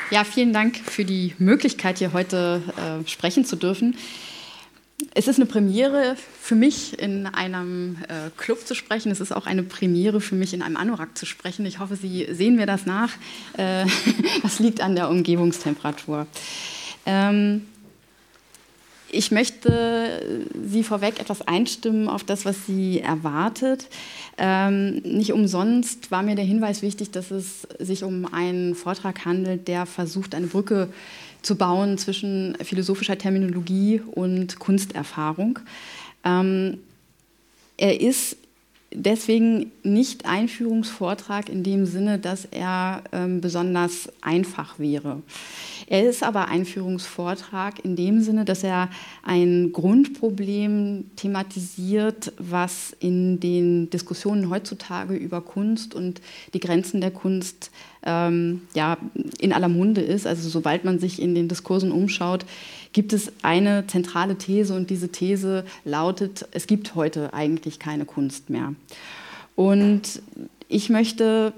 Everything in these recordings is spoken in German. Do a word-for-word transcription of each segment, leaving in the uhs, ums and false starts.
Ja, vielen Dank für die Möglichkeit, hier heute äh, sprechen zu dürfen. Es ist eine Premiere für mich, in einem äh, Club zu sprechen. Es ist auch eine Premiere für mich, in einem Anorak zu sprechen. Ich hoffe, Sie sehen mir das nach. Äh, das liegt an der Umgebungstemperatur. Ähm, Ich möchte Sie vorweg etwas einstimmen auf das, was Sie erwartet. Ähm, nicht umsonst war mir der Hinweis wichtig, dass es sich um einen Vortrag handelt, der versucht, eine Brücke zu bauen zwischen philosophischer Terminologie und Kunsterfahrung. Ähm, er ist deswegen nicht Einführungsvortrag in dem Sinne, dass er ähm, besonders einfach wäre. Er ist aber Einführungsvortrag in dem Sinne, dass er ein Grundproblem thematisiert, was in den Diskussionen heutzutage über Kunst und die Grenzen der Kunst ähm, ja, in aller Munde ist. Also sobald man sich in den Diskursen umschaut, gibt es eine zentrale These und diese These lautet, es gibt heute eigentlich keine Kunst mehr. Und ich möchte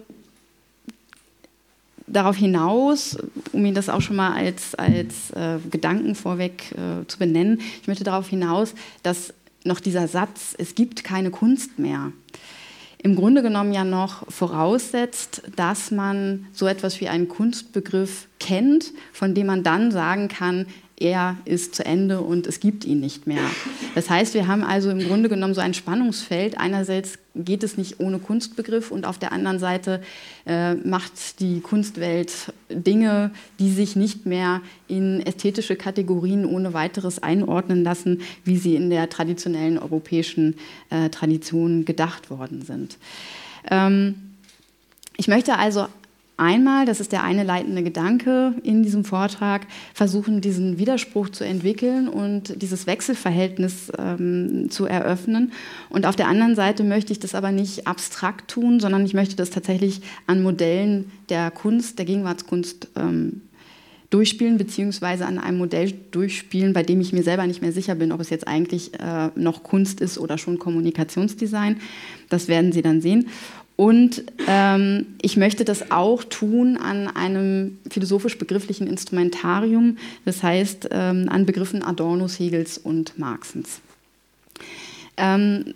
darauf hinaus, um Ihnen das auch schon mal als, als äh, Gedanken vorweg äh, zu benennen, ich möchte darauf hinaus, dass noch dieser Satz, es gibt keine Kunst mehr, im Grunde genommen ja noch voraussetzt, dass man so etwas wie einen Kunstbegriff kennt, von dem man dann sagen kann, er ist zu Ende und es gibt ihn nicht mehr. Das heißt, wir haben also im Grunde genommen so ein Spannungsfeld. Einerseits geht es nicht ohne Kunstbegriff und auf der anderen Seite äh, macht die Kunstwelt Dinge, die sich nicht mehr in ästhetische Kategorien ohne weiteres einordnen lassen, wie sie in der traditionellen europäischen äh, Tradition gedacht worden sind. Ähm, ich möchte also einmal, das ist der eine leitende Gedanke in diesem Vortrag, versuchen, diesen Widerspruch zu entwickeln und dieses Wechselverhältnis ähm, zu eröffnen. Und auf der anderen Seite möchte ich das aber nicht abstrakt tun, sondern ich möchte das tatsächlich an Modellen der Kunst, der Gegenwartskunst ähm, durchspielen, beziehungsweise an einem Modell durchspielen, bei dem ich mir selber nicht mehr sicher bin, ob es jetzt eigentlich äh, noch Kunst ist oder schon Kommunikationsdesign. Das werden Sie dann sehen. Und ähm, ich möchte das auch tun an einem philosophisch-begrifflichen Instrumentarium, das heißt ähm, an Begriffen Adornos, Hegels und Marxens. Ähm,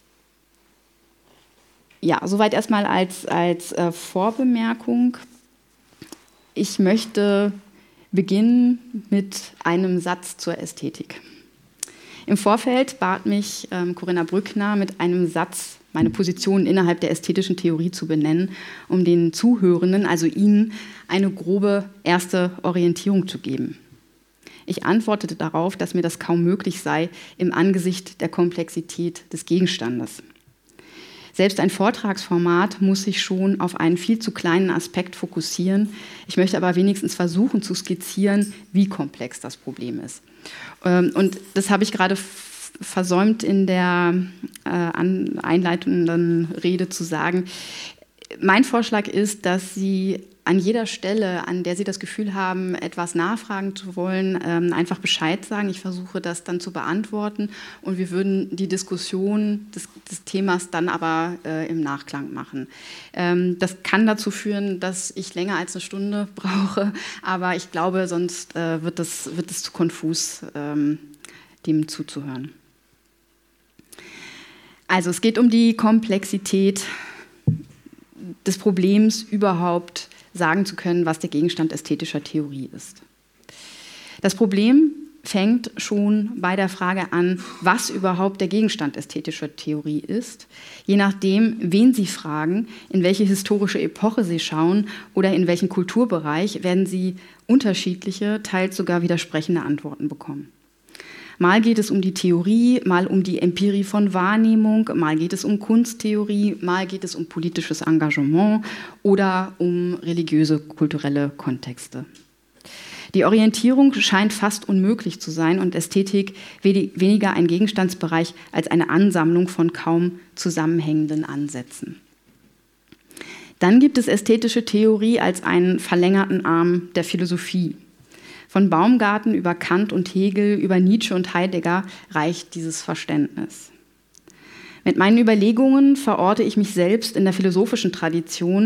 ja, soweit erstmal als, als äh, Vorbemerkung. Ich möchte beginnen mit einem Satz zur Ästhetik. Im Vorfeld bat mich ähm, Corinna Brückner mit einem Satz meine Position innerhalb der ästhetischen Theorie zu benennen, um den Zuhörenden, also Ihnen, eine grobe erste Orientierung zu geben. Ich antwortete darauf, dass mir das kaum möglich sei im Angesicht der Komplexität des Gegenstandes. Selbst ein Vortragsformat muss sich schon auf einen viel zu kleinen Aspekt fokussieren. Ich möchte aber wenigstens versuchen zu skizzieren, wie komplex das Problem ist. Und das habe ich gerade versäumt in der äh, einleitenden Rede zu sagen. Mein Vorschlag ist, dass Sie an jeder Stelle, an der Sie das Gefühl haben, etwas nachfragen zu wollen, ähm, einfach Bescheid sagen. Ich versuche das dann zu beantworten und wir würden die Diskussion des, des Themas dann aber äh, im Nachklang machen. Ähm, das kann dazu führen, dass ich länger als eine Stunde brauche, aber ich glaube, sonst äh, wird es wird es zu konfus, ähm, dem zuzuhören. Also es geht um die Komplexität des Problems, überhaupt sagen zu können, was der Gegenstand ästhetischer Theorie ist. Das Problem fängt schon bei der Frage an, was überhaupt der Gegenstand ästhetischer Theorie ist. Je nachdem, wen Sie fragen, in welche historische Epoche Sie schauen oder in welchen Kulturbereich, werden Sie unterschiedliche, teils sogar widersprechende Antworten bekommen. Mal geht es um die Theorie, mal um die Empirie von Wahrnehmung, mal geht es um Kunsttheorie, mal geht es um politisches Engagement oder um religiöse, kulturelle Kontexte. Die Orientierung scheint fast unmöglich zu sein und Ästhetik weniger ein Gegenstandsbereich als eine Ansammlung von kaum zusammenhängenden Ansätzen. Dann gibt es ästhetische Theorie als einen verlängerten Arm der Philosophie. Von Baumgarten über Kant und Hegel, über Nietzsche und Heidegger reicht dieses Verständnis. Mit meinen Überlegungen verorte ich mich selbst in der philosophischen Tradition,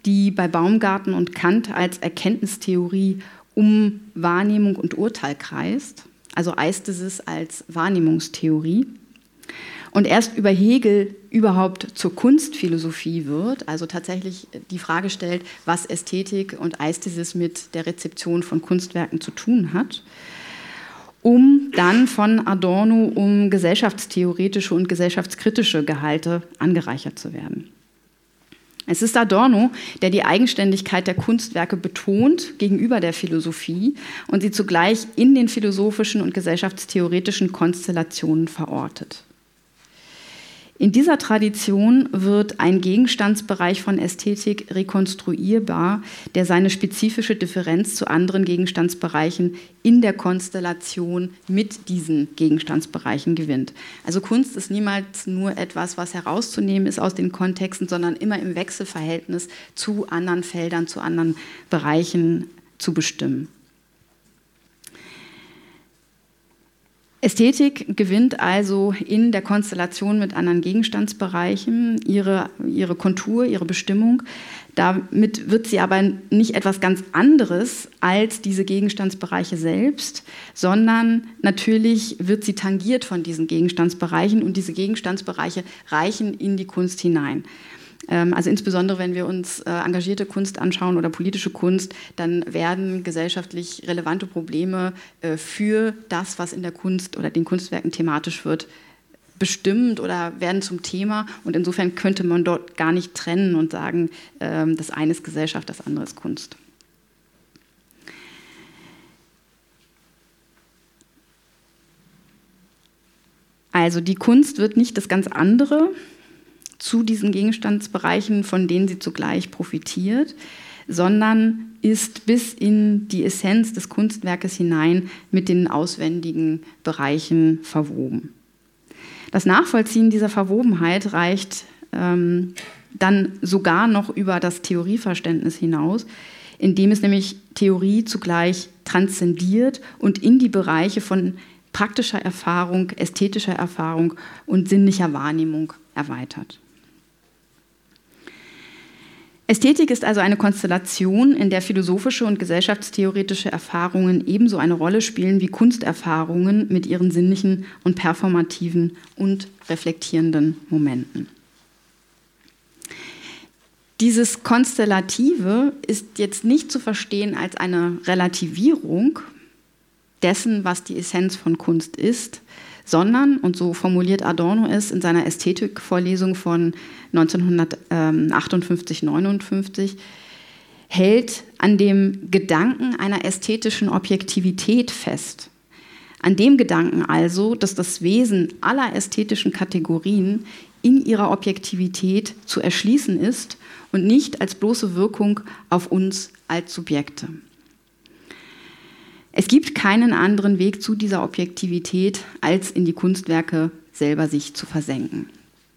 die bei Baumgarten und Kant als Erkenntnistheorie um Wahrnehmung und Urteil kreist, also Aesthesis als Wahrnehmungstheorie. Und erst über Hegel überhaupt zur Kunstphilosophie wird, also tatsächlich die Frage stellt, was Ästhetik und Aesthesis mit der Rezeption von Kunstwerken zu tun hat, um dann von Adorno um gesellschaftstheoretische und gesellschaftskritische Gehalte angereichert zu werden. Es ist Adorno, der die Eigenständigkeit der Kunstwerke betont gegenüber der Philosophie und sie zugleich in den philosophischen und gesellschaftstheoretischen Konstellationen verortet. In dieser Tradition wird ein Gegenstandsbereich von Ästhetik rekonstruierbar, der seine spezifische Differenz zu anderen Gegenstandsbereichen in der Konstellation mit diesen Gegenstandsbereichen gewinnt. Also Kunst ist niemals nur etwas, was herauszunehmen ist aus den Kontexten, sondern immer im Wechselverhältnis zu anderen Feldern, zu anderen Bereichen zu bestimmen. Ästhetik gewinnt also in der Konstellation mit anderen Gegenstandsbereichen ihre, ihre Kontur, ihre Bestimmung. Damit wird sie aber nicht etwas ganz anderes als diese Gegenstandsbereiche selbst, sondern natürlich wird sie tangiert von diesen Gegenstandsbereichen und diese Gegenstandsbereiche reichen in die Kunst hinein. Also insbesondere, wenn wir uns äh, engagierte Kunst anschauen oder politische Kunst, dann werden gesellschaftlich relevante Probleme äh, für das, was in der Kunst oder den Kunstwerken thematisch wird, bestimmt oder werden zum Thema. Und insofern könnte man dort gar nicht trennen und sagen, äh, das eine ist Gesellschaft, das andere ist Kunst. Also die Kunst wird nicht das ganz andere zu diesen Gegenstandsbereichen, von denen sie zugleich profitiert, sondern ist bis in die Essenz des Kunstwerkes hinein mit den auswendigen Bereichen verwoben. Das Nachvollziehen dieser Verwobenheit reicht ähm, dann sogar noch über das Theorieverständnis hinaus, indem es nämlich Theorie zugleich transzendiert und in die Bereiche von praktischer Erfahrung, ästhetischer Erfahrung und sinnlicher Wahrnehmung erweitert. Ästhetik ist also eine Konstellation, in der philosophische und gesellschaftstheoretische Erfahrungen ebenso eine Rolle spielen wie Kunsterfahrungen mit ihren sinnlichen und performativen und reflektierenden Momenten. Dieses Konstellative ist jetzt nicht zu verstehen als eine Relativierung dessen, was die Essenz von Kunst ist, sondern, und so formuliert Adorno es in seiner Ästhetikvorlesung von neunzehnhundertachtundfünfzig neunundfünfzig, hält an dem Gedanken einer ästhetischen Objektivität fest. An dem Gedanken also, dass das Wesen aller ästhetischen Kategorien in ihrer Objektivität zu erschließen ist und nicht als bloße Wirkung auf uns als Subjekte. Es gibt keinen anderen Weg zu dieser Objektivität, als in die Kunstwerke selber sich zu versenken.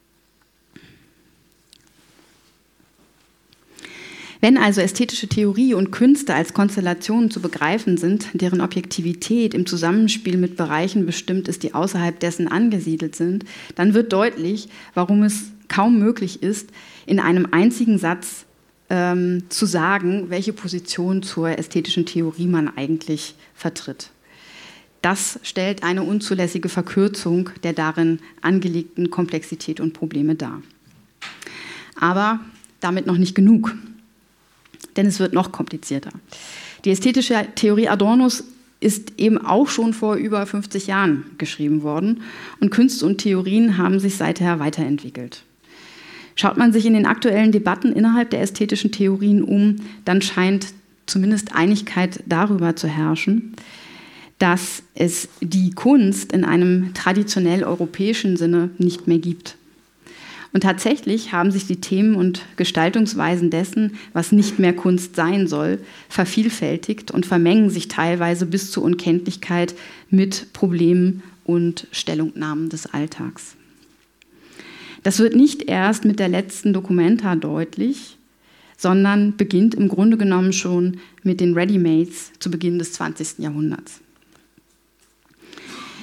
Wenn also ästhetische Theorie und Künste als Konstellationen zu begreifen sind, deren Objektivität im Zusammenspiel mit Bereichen bestimmt ist, die außerhalb dessen angesiedelt sind, dann wird deutlich, warum es kaum möglich ist, in einem einzigen Satz ähm, zu sagen, welche Position zur ästhetischen Theorie man eigentlich vertritt. Das stellt eine unzulässige Verkürzung der darin angelegten Komplexität und Probleme dar. Aber damit noch nicht genug, denn es wird noch komplizierter. Die ästhetische Theorie Adornos ist eben auch schon vor über fünfzig Jahren geschrieben worden und Künste und Theorien haben sich seither weiterentwickelt. Schaut man sich in den aktuellen Debatten innerhalb der ästhetischen Theorien um, dann scheint zumindest Einigkeit darüber zu herrschen, dass es die Kunst in einem traditionell europäischen Sinne nicht mehr gibt. Und tatsächlich haben sich die Themen und Gestaltungsweisen dessen, was nicht mehr Kunst sein soll, vervielfältigt und vermengen sich teilweise bis zur Unkenntlichkeit mit Problemen und Stellungnahmen des Alltags. Das wird nicht erst mit der letzten Documenta deutlich, sondern beginnt im Grunde genommen schon mit den Ready-Mades zu Beginn des zwanzigsten Jahrhunderts.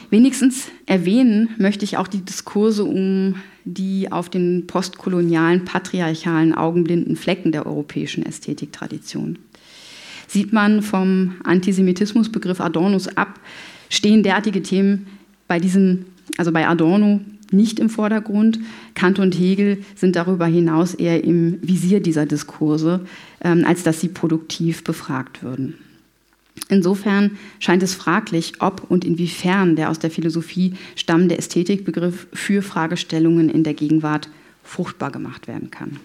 Wenigstens erwähnen möchte ich auch die Diskurse um die auf den postkolonialen, patriarchalen, augenblinden Flecken der europäischen Ästhetiktradition. Sieht man vom Antisemitismusbegriff Adornos ab, stehen derartige Themen bei diesen, also bei Adorno nicht im Vordergrund. Kant und Hegel sind darüber hinaus eher im Visier dieser Diskurse, ähm, als dass sie produktiv befragt würden. Insofern scheint es fraglich, ob und inwiefern der aus der Philosophie stammende Ästhetikbegriff für Fragestellungen in der Gegenwart fruchtbar gemacht werden kann.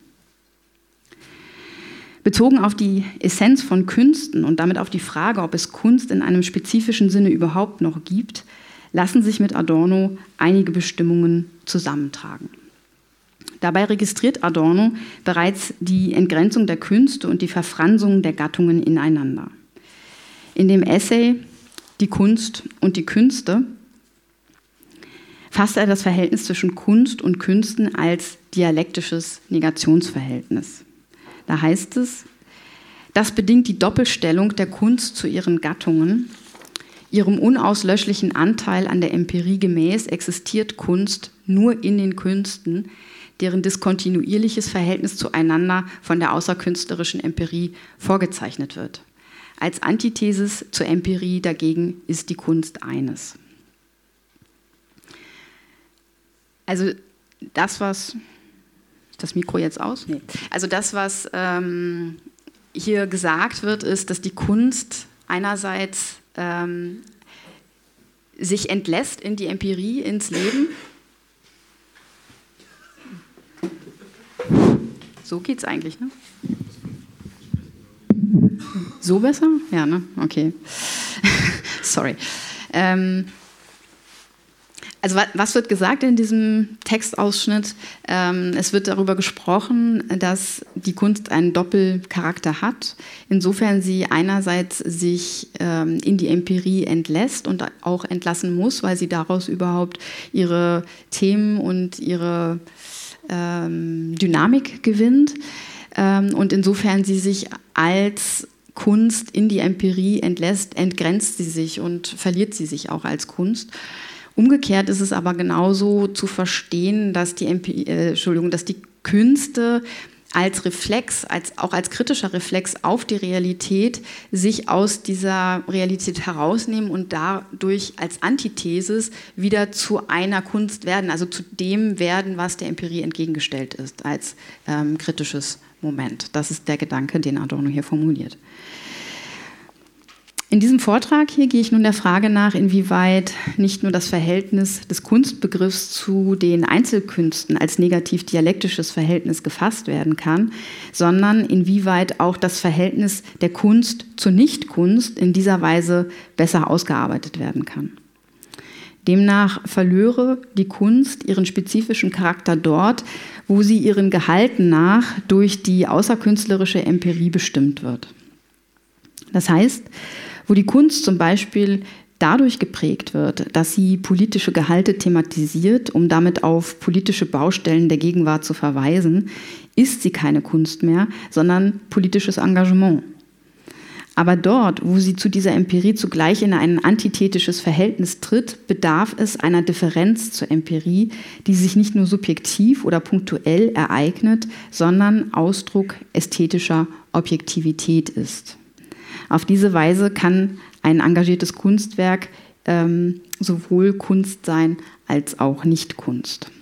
Bezogen auf die Essenz von Künsten und damit auf die Frage, ob es Kunst in einem spezifischen Sinne überhaupt noch gibt, lassen sich mit Adorno einige Bestimmungen zusammentragen. Dabei registriert Adorno bereits die Entgrenzung der Künste und die Verfransung der Gattungen ineinander. In dem Essay »Die Kunst und die Künste« fasst er das Verhältnis zwischen Kunst und Künsten als dialektisches Negationsverhältnis. Da heißt es, das bedingt die Doppelstellung der Kunst zu ihren Gattungen. Ihrem unauslöschlichen Anteil an der Empirie gemäß existiert Kunst nur in den Künsten, deren diskontinuierliches Verhältnis zueinander von der außerkünstlerischen Empirie vorgezeichnet wird. Als Antithesis zur Empirie dagegen ist die Kunst eines. Also das, was... Ist das Mikro jetzt aus? Nee. Also das, was ähm, hier gesagt wird, ist, dass die Kunst einerseits ähm, sich entlässt in die Empirie, ins Leben. So geht's eigentlich, ne? So besser? Ja, ne? Okay. Sorry. Ähm, also was wird gesagt in diesem Textausschnitt? Ähm, es wird darüber gesprochen, dass die Kunst einen Doppelcharakter hat. Insofern sie einerseits sich ähm, in die Empirie entlässt und auch entlassen muss, weil sie daraus überhaupt ihre Themen und ihre ähm, Dynamik gewinnt. Ähm, und insofern sie sich als Kunst in die Empirie entlässt, entgrenzt sie sich und verliert sie sich auch als Kunst. Umgekehrt ist es aber genauso zu verstehen, dass die, Empi- äh, Entschuldigung, dass die Künste als Reflex, als, auch als kritischer Reflex auf die Realität sich aus dieser Realität herausnehmen und dadurch als Antithesis wieder zu einer Kunst werden, also zu dem werden, was der Empirie entgegengestellt ist, als ähm, kritisches Moment. Das ist der Gedanke, den Adorno hier formuliert. In diesem Vortrag hier gehe ich nun der Frage nach, inwieweit nicht nur das Verhältnis des Kunstbegriffs zu den Einzelkünsten als negativ-dialektisches Verhältnis gefasst werden kann, sondern inwieweit auch das Verhältnis der Kunst zur Nichtkunst in dieser Weise besser ausgearbeitet werden kann. Demnach verlöre die Kunst ihren spezifischen Charakter dort, wo sie ihren Gehalten nach durch die außerkünstlerische Empirie bestimmt wird. Das heißt, wo die Kunst zum Beispiel dadurch geprägt wird, dass sie politische Gehalte thematisiert, um damit auf politische Baustellen der Gegenwart zu verweisen, ist sie keine Kunst mehr, sondern politisches Engagement. Aber dort, wo sie zu dieser Empirie zugleich in ein antithetisches Verhältnis tritt, bedarf es einer Differenz zur Empirie, die sich nicht nur subjektiv oder punktuell ereignet, sondern Ausdruck ästhetischer Objektivität ist. Auf diese Weise kann ein engagiertes Kunstwerk ähm, sowohl Kunst sein als auch Nicht-Kunst.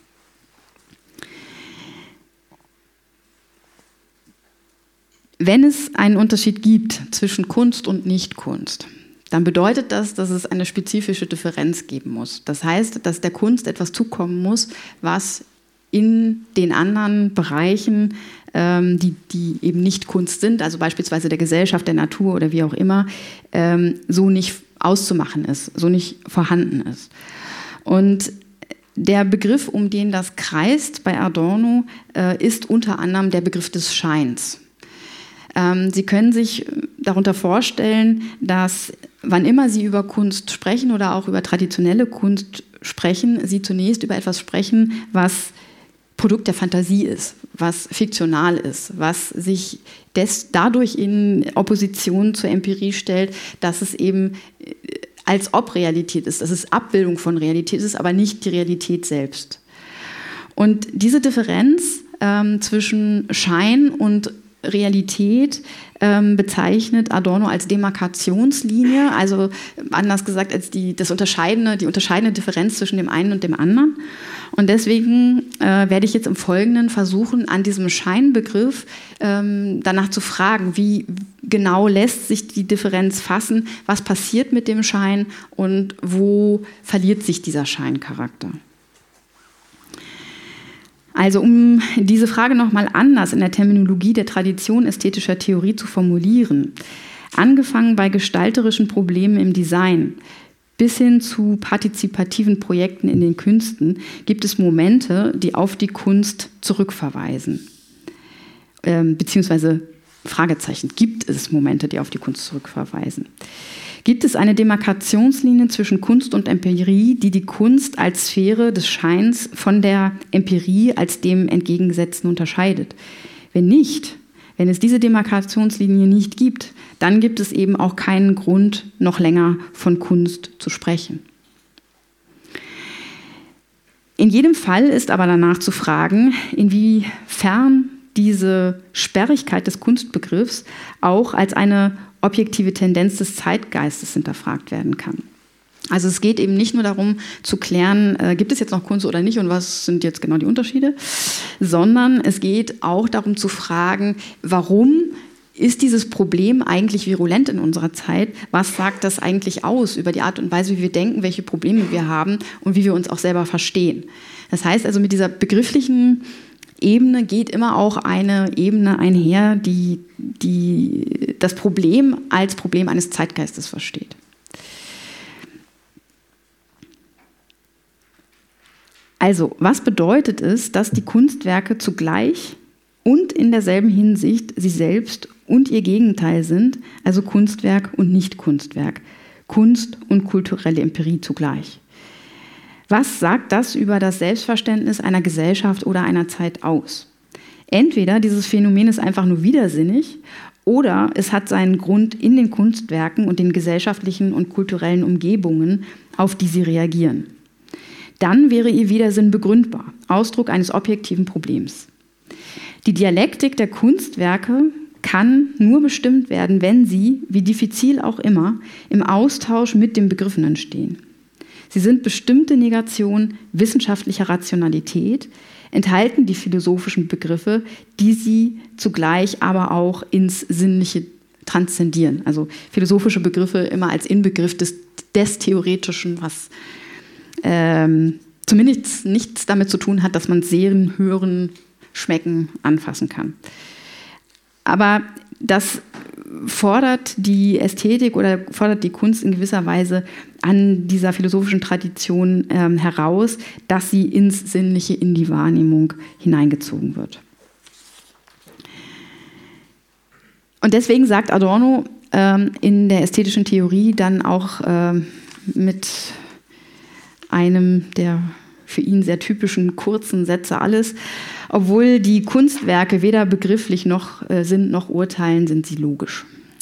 Wenn es einen Unterschied gibt zwischen Kunst und Nicht-Kunst, dann bedeutet das, dass es eine spezifische Differenz geben muss. Das heißt, dass der Kunst etwas zukommen muss, was in den anderen Bereichen, ähm, die, die eben nicht Kunst sind, also beispielsweise der Gesellschaft, der Natur oder wie auch immer, ähm, so nicht auszumachen ist, so nicht vorhanden ist. Und der Begriff, um den das kreist bei Adorno, äh, ist unter anderem der Begriff des Scheins. Ähm, Sie können sich darunter vorstellen, dass wann immer Sie über Kunst sprechen oder auch über traditionelle Kunst sprechen, Sie zunächst über etwas sprechen, was Produkt der Fantasie ist, was fiktional ist, was sich des, dadurch in Opposition zur Empirie stellt, dass es eben als ob Realität ist. Das ist Abbildung von Realität, ist aber nicht die Realität selbst. Und diese Differenz ähm, zwischen Schein und Realität ähm, bezeichnet Adorno als Demarkationslinie, also anders gesagt als die, das unterscheidende, die unterscheidende Differenz zwischen dem einen und dem anderen. Und deswegen äh, werde ich jetzt im Folgenden versuchen, an diesem Scheinbegriff ähm, danach zu fragen, wie genau lässt sich die Differenz fassen, was passiert mit dem Schein und wo verliert sich dieser Scheincharakter. Also um diese Frage nochmal anders in der Terminologie der Tradition ästhetischer Theorie zu formulieren, angefangen bei gestalterischen Problemen im Design bis hin zu partizipativen Projekten in den Künsten, gibt es Momente, die auf die Kunst zurückverweisen. Ähm, beziehungsweise, Fragezeichen, gibt es Momente, die auf die Kunst zurückverweisen? Gibt es eine Demarkationslinie zwischen Kunst und Empirie, die die Kunst als Sphäre des Scheins von der Empirie als dem Entgegengesetzten unterscheidet? Wenn nicht, wenn es diese Demarkationslinie nicht gibt, dann gibt es eben auch keinen Grund, noch länger von Kunst zu sprechen. In jedem Fall ist aber danach zu fragen, inwiefern diese Sperrigkeit des Kunstbegriffs auch als eine objektive Tendenz des Zeitgeistes hinterfragt werden kann. Also es geht eben nicht nur darum zu klären, äh, gibt es jetzt noch Kunst oder nicht und was sind jetzt genau die Unterschiede, sondern es geht auch darum zu fragen, warum ist dieses Problem eigentlich virulent in unserer Zeit? Was sagt das eigentlich aus über die Art und Weise, wie wir denken, welche Probleme wir haben und wie wir uns auch selber verstehen? Das heißt also, mit dieser begrifflichen Ebene geht immer auch eine Ebene einher, die, die das Problem als Problem eines Zeitgeistes versteht. Also, was bedeutet es, dass die Kunstwerke zugleich und in derselben Hinsicht sie selbst und ihr Gegenteil sind, also Kunstwerk und Nicht-Kunstwerk, Kunst und kulturelle Empirie zugleich? Was sagt das über das Selbstverständnis einer Gesellschaft oder einer Zeit aus? Entweder dieses Phänomen ist einfach nur widersinnig oder es hat seinen Grund in den Kunstwerken und den gesellschaftlichen und kulturellen Umgebungen, auf die sie reagieren. Dann wäre ihr Widersinn begründbar, Ausdruck eines objektiven Problems. Die Dialektik der Kunstwerke kann nur bestimmt werden, wenn sie, wie diffizil auch immer, im Austausch mit dem Begriffenen stehen. Sie sind bestimmte Negationen wissenschaftlicher Rationalität, enthalten die philosophischen Begriffe, die sie zugleich aber auch ins Sinnliche transzendieren. Also philosophische Begriffe immer als Inbegriff des, des Theoretischen, was ähm, zumindest nichts damit zu tun hat, dass man sehen, hören, schmecken, anfassen kann. Aber das fordert die Ästhetik oder fordert die Kunst in gewisser Weise an dieser philosophischen Tradition ähm, heraus, dass sie ins Sinnliche, in die Wahrnehmung hineingezogen wird. Und deswegen sagt Adorno ähm, in der ästhetischen Theorie dann auch ähm, mit einem der für ihn sehr typischen kurzen Sätze alles: Obwohl die Kunstwerke weder begrifflich noch äh, sind noch urteilen, sind sie logisch.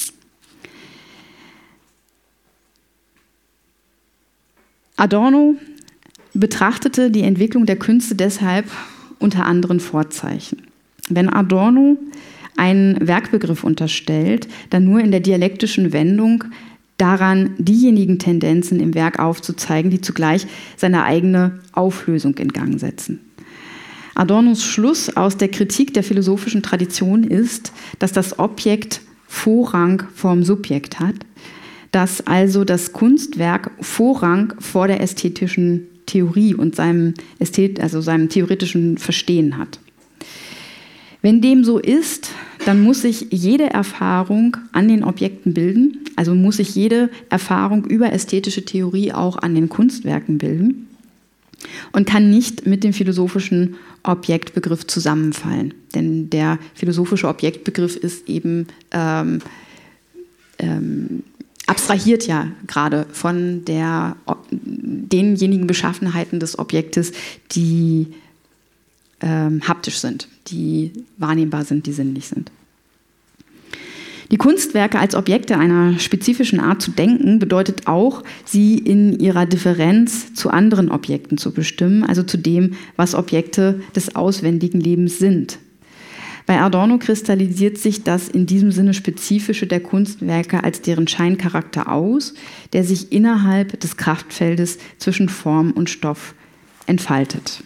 Adorno betrachtete die Entwicklung der Künste deshalb unter anderen Vorzeichen. Wenn Adorno einen Werkbegriff unterstellt, dann nur in der dialektischen Wendung daran, diejenigen Tendenzen im Werk aufzuzeigen, die zugleich seine eigene Auflösung in Gang setzen. Adornos Schluss aus der Kritik der philosophischen Tradition ist, dass das Objekt Vorrang vorm Subjekt hat, dass also das Kunstwerk Vorrang vor der ästhetischen Theorie und seinem, Ästhet, also seinem theoretischen Verstehen hat. Wenn dem so ist, dann muss sich jede Erfahrung an den Objekten bilden, also muss sich jede Erfahrung über ästhetische Theorie auch an den Kunstwerken bilden und kann nicht mit dem philosophischen Objektbegriff zusammenfallen. Denn der philosophische Objektbegriff ist eben ähm, ähm, abstrahiert ja gerade von der, denjenigen Beschaffenheiten des Objektes, die ähm, haptisch sind, die wahrnehmbar sind, die sinnlich sind. Die Kunstwerke als Objekte einer spezifischen Art zu denken, bedeutet auch, sie in ihrer Differenz zu anderen Objekten zu bestimmen, also zu dem, was Objekte des auswendigen Lebens sind. Bei Adorno kristallisiert sich das in diesem Sinne Spezifische der Kunstwerke als deren Scheincharakter aus, der sich innerhalb des Kraftfeldes zwischen Form und Stoff entfaltet.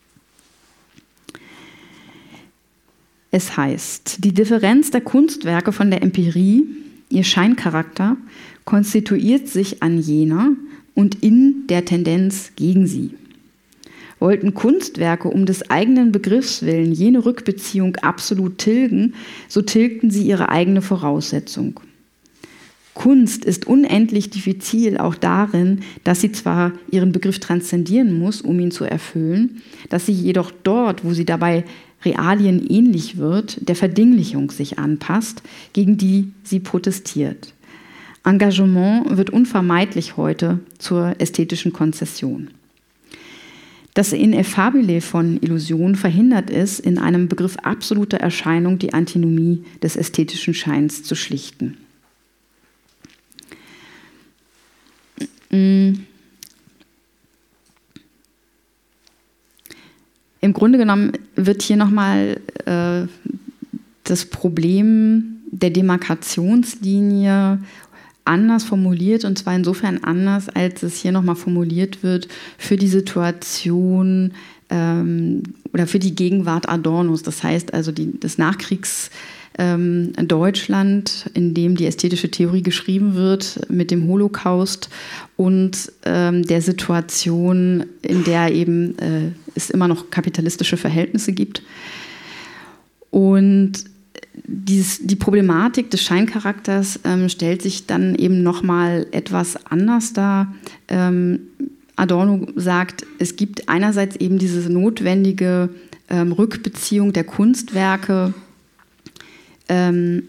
Es heißt, die Differenz der Kunstwerke von der Empirie, ihr Scheincharakter, konstituiert sich an jener und in der Tendenz gegen sie. Wollten Kunstwerke um des eigenen Begriffs willen jene Rückbeziehung absolut tilgen, so tilgten sie ihre eigene Voraussetzung. Kunst ist unendlich diffizil auch darin, dass sie zwar ihren Begriff transzendieren muss, um ihn zu erfüllen, dass sie jedoch dort, wo sie dabei Realien ähnlich wird, der Verdinglichung sich anpasst, gegen die sie protestiert. Engagement wird unvermeidlich heute zur ästhetischen Konzession. Das Ineffabile von Illusion verhindert es, in einem Begriff absoluter Erscheinung die Antinomie des ästhetischen Scheins zu schlichten. Im Grunde genommen wird hier nochmal äh, das Problem der Demarkationslinie anders formuliert, und zwar insofern anders, als es hier nochmal formuliert wird für die Situation ähm, oder für die Gegenwart Adornos. Das heißt also die, das Nachkriegs ähm, Deutschland, in dem die ästhetische Theorie geschrieben wird, mit dem Holocaust und ähm, der Situation, in der eben äh, es immer noch kapitalistische Verhältnisse gibt. Und Dies, die Problematik des Scheincharakters ähm, stellt sich dann eben nochmal etwas anders dar. Ähm, Adorno sagt, es gibt einerseits eben diese notwendige ähm, Rückbeziehung der Kunstwerke ähm,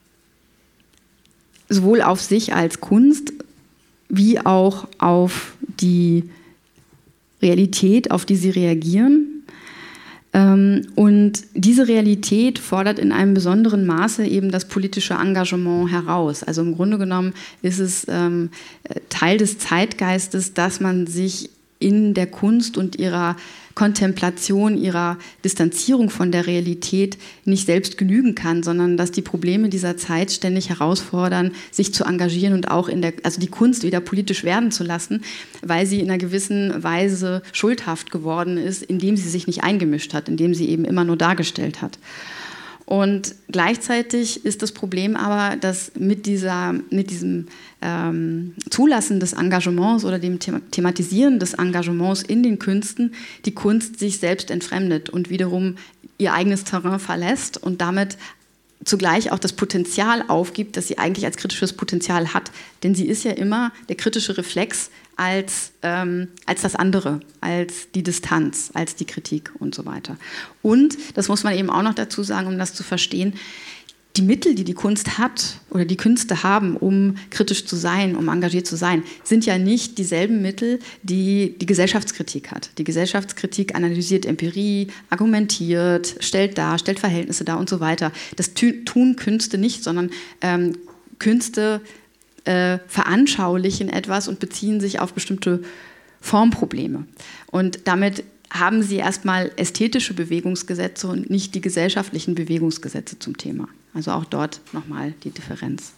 sowohl auf sich als Kunst wie auch auf die Realität, auf die sie reagieren. Und diese Realität fordert in einem besonderen Maße eben das politische Engagement heraus. Also im Grunde genommen ist es ähm, Teil des Zeitgeistes, dass man sich in der Kunst und ihrer Kontemplation, ihrer Distanzierung von der Realität nicht selbst genügen kann, sondern dass die Probleme dieser Zeit ständig herausfordern, sich zu engagieren und auch in der, also die Kunst wieder politisch werden zu lassen, weil sie in einer gewissen Weise schuldhaft geworden ist, indem sie sich nicht eingemischt hat, indem sie eben immer nur dargestellt hat. Und gleichzeitig ist das Problem aber, dass mit, dieser, mit diesem ähm, Zulassen des Engagements oder dem Thematisieren des Engagements in den Künsten die Kunst sich selbst entfremdet und wiederum ihr eigenes Terrain verlässt und damit zugleich auch das Potenzial aufgibt, das sie eigentlich als kritisches Potenzial hat. Denn sie ist ja immer der kritische Reflex als, ähm, als das andere, als die Distanz, als die Kritik und so weiter. Und, das muss man eben auch noch dazu sagen, um das zu verstehen, die Mittel, die die Kunst hat oder die Künste haben, um kritisch zu sein, um engagiert zu sein, sind ja nicht dieselben Mittel, die die Gesellschaftskritik hat. Die Gesellschaftskritik analysiert Empirie, argumentiert, stellt dar, stellt Verhältnisse dar und so weiter. Das tun Künste nicht, sondern ähm, Künste äh, veranschaulichen etwas und beziehen sich auf bestimmte Formprobleme. Und damit haben sie erstmal ästhetische Bewegungsgesetze und nicht die gesellschaftlichen Bewegungsgesetze zum Thema. Also auch dort nochmal die Differenz.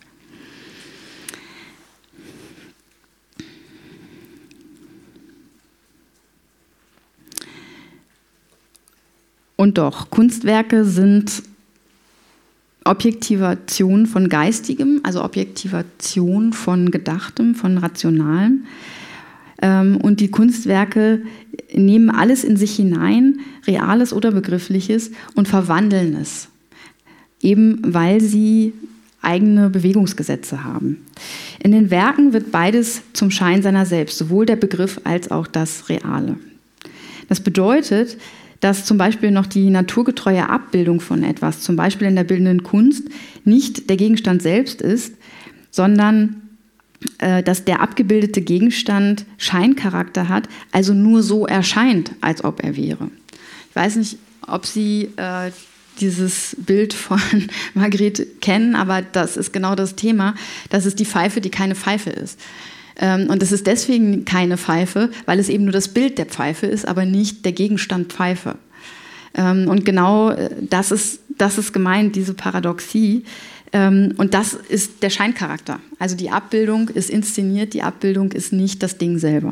Und doch, Kunstwerke sind Objektivation von Geistigem, also Objektivation von Gedachtem, von Rationalem. Und die Kunstwerke nehmen alles in sich hinein, Reales oder Begriffliches, und verwandeln es, eben weil sie eigene Bewegungsgesetze haben. In den Werken wird beides zum Schein seiner selbst, sowohl der Begriff als auch das Reale. Das bedeutet, dass zum Beispiel noch die naturgetreue Abbildung von etwas, zum Beispiel in der bildenden Kunst, nicht der Gegenstand selbst ist, sondern dass der abgebildete Gegenstand Scheincharakter hat, also nur so erscheint, als ob er wäre. Ich weiß nicht, ob Sie äh, dieses Bild von Magritte kennen, aber das ist genau das Thema. Das ist die Pfeife, die keine Pfeife ist. Und es ist deswegen keine Pfeife, weil es eben nur das Bild der Pfeife ist, aber nicht der Gegenstand Pfeife. Und genau das ist, das ist gemeint, diese Paradoxie. Und das ist der Scheincharakter. Also die Abbildung ist inszeniert, die Abbildung ist nicht das Ding selber.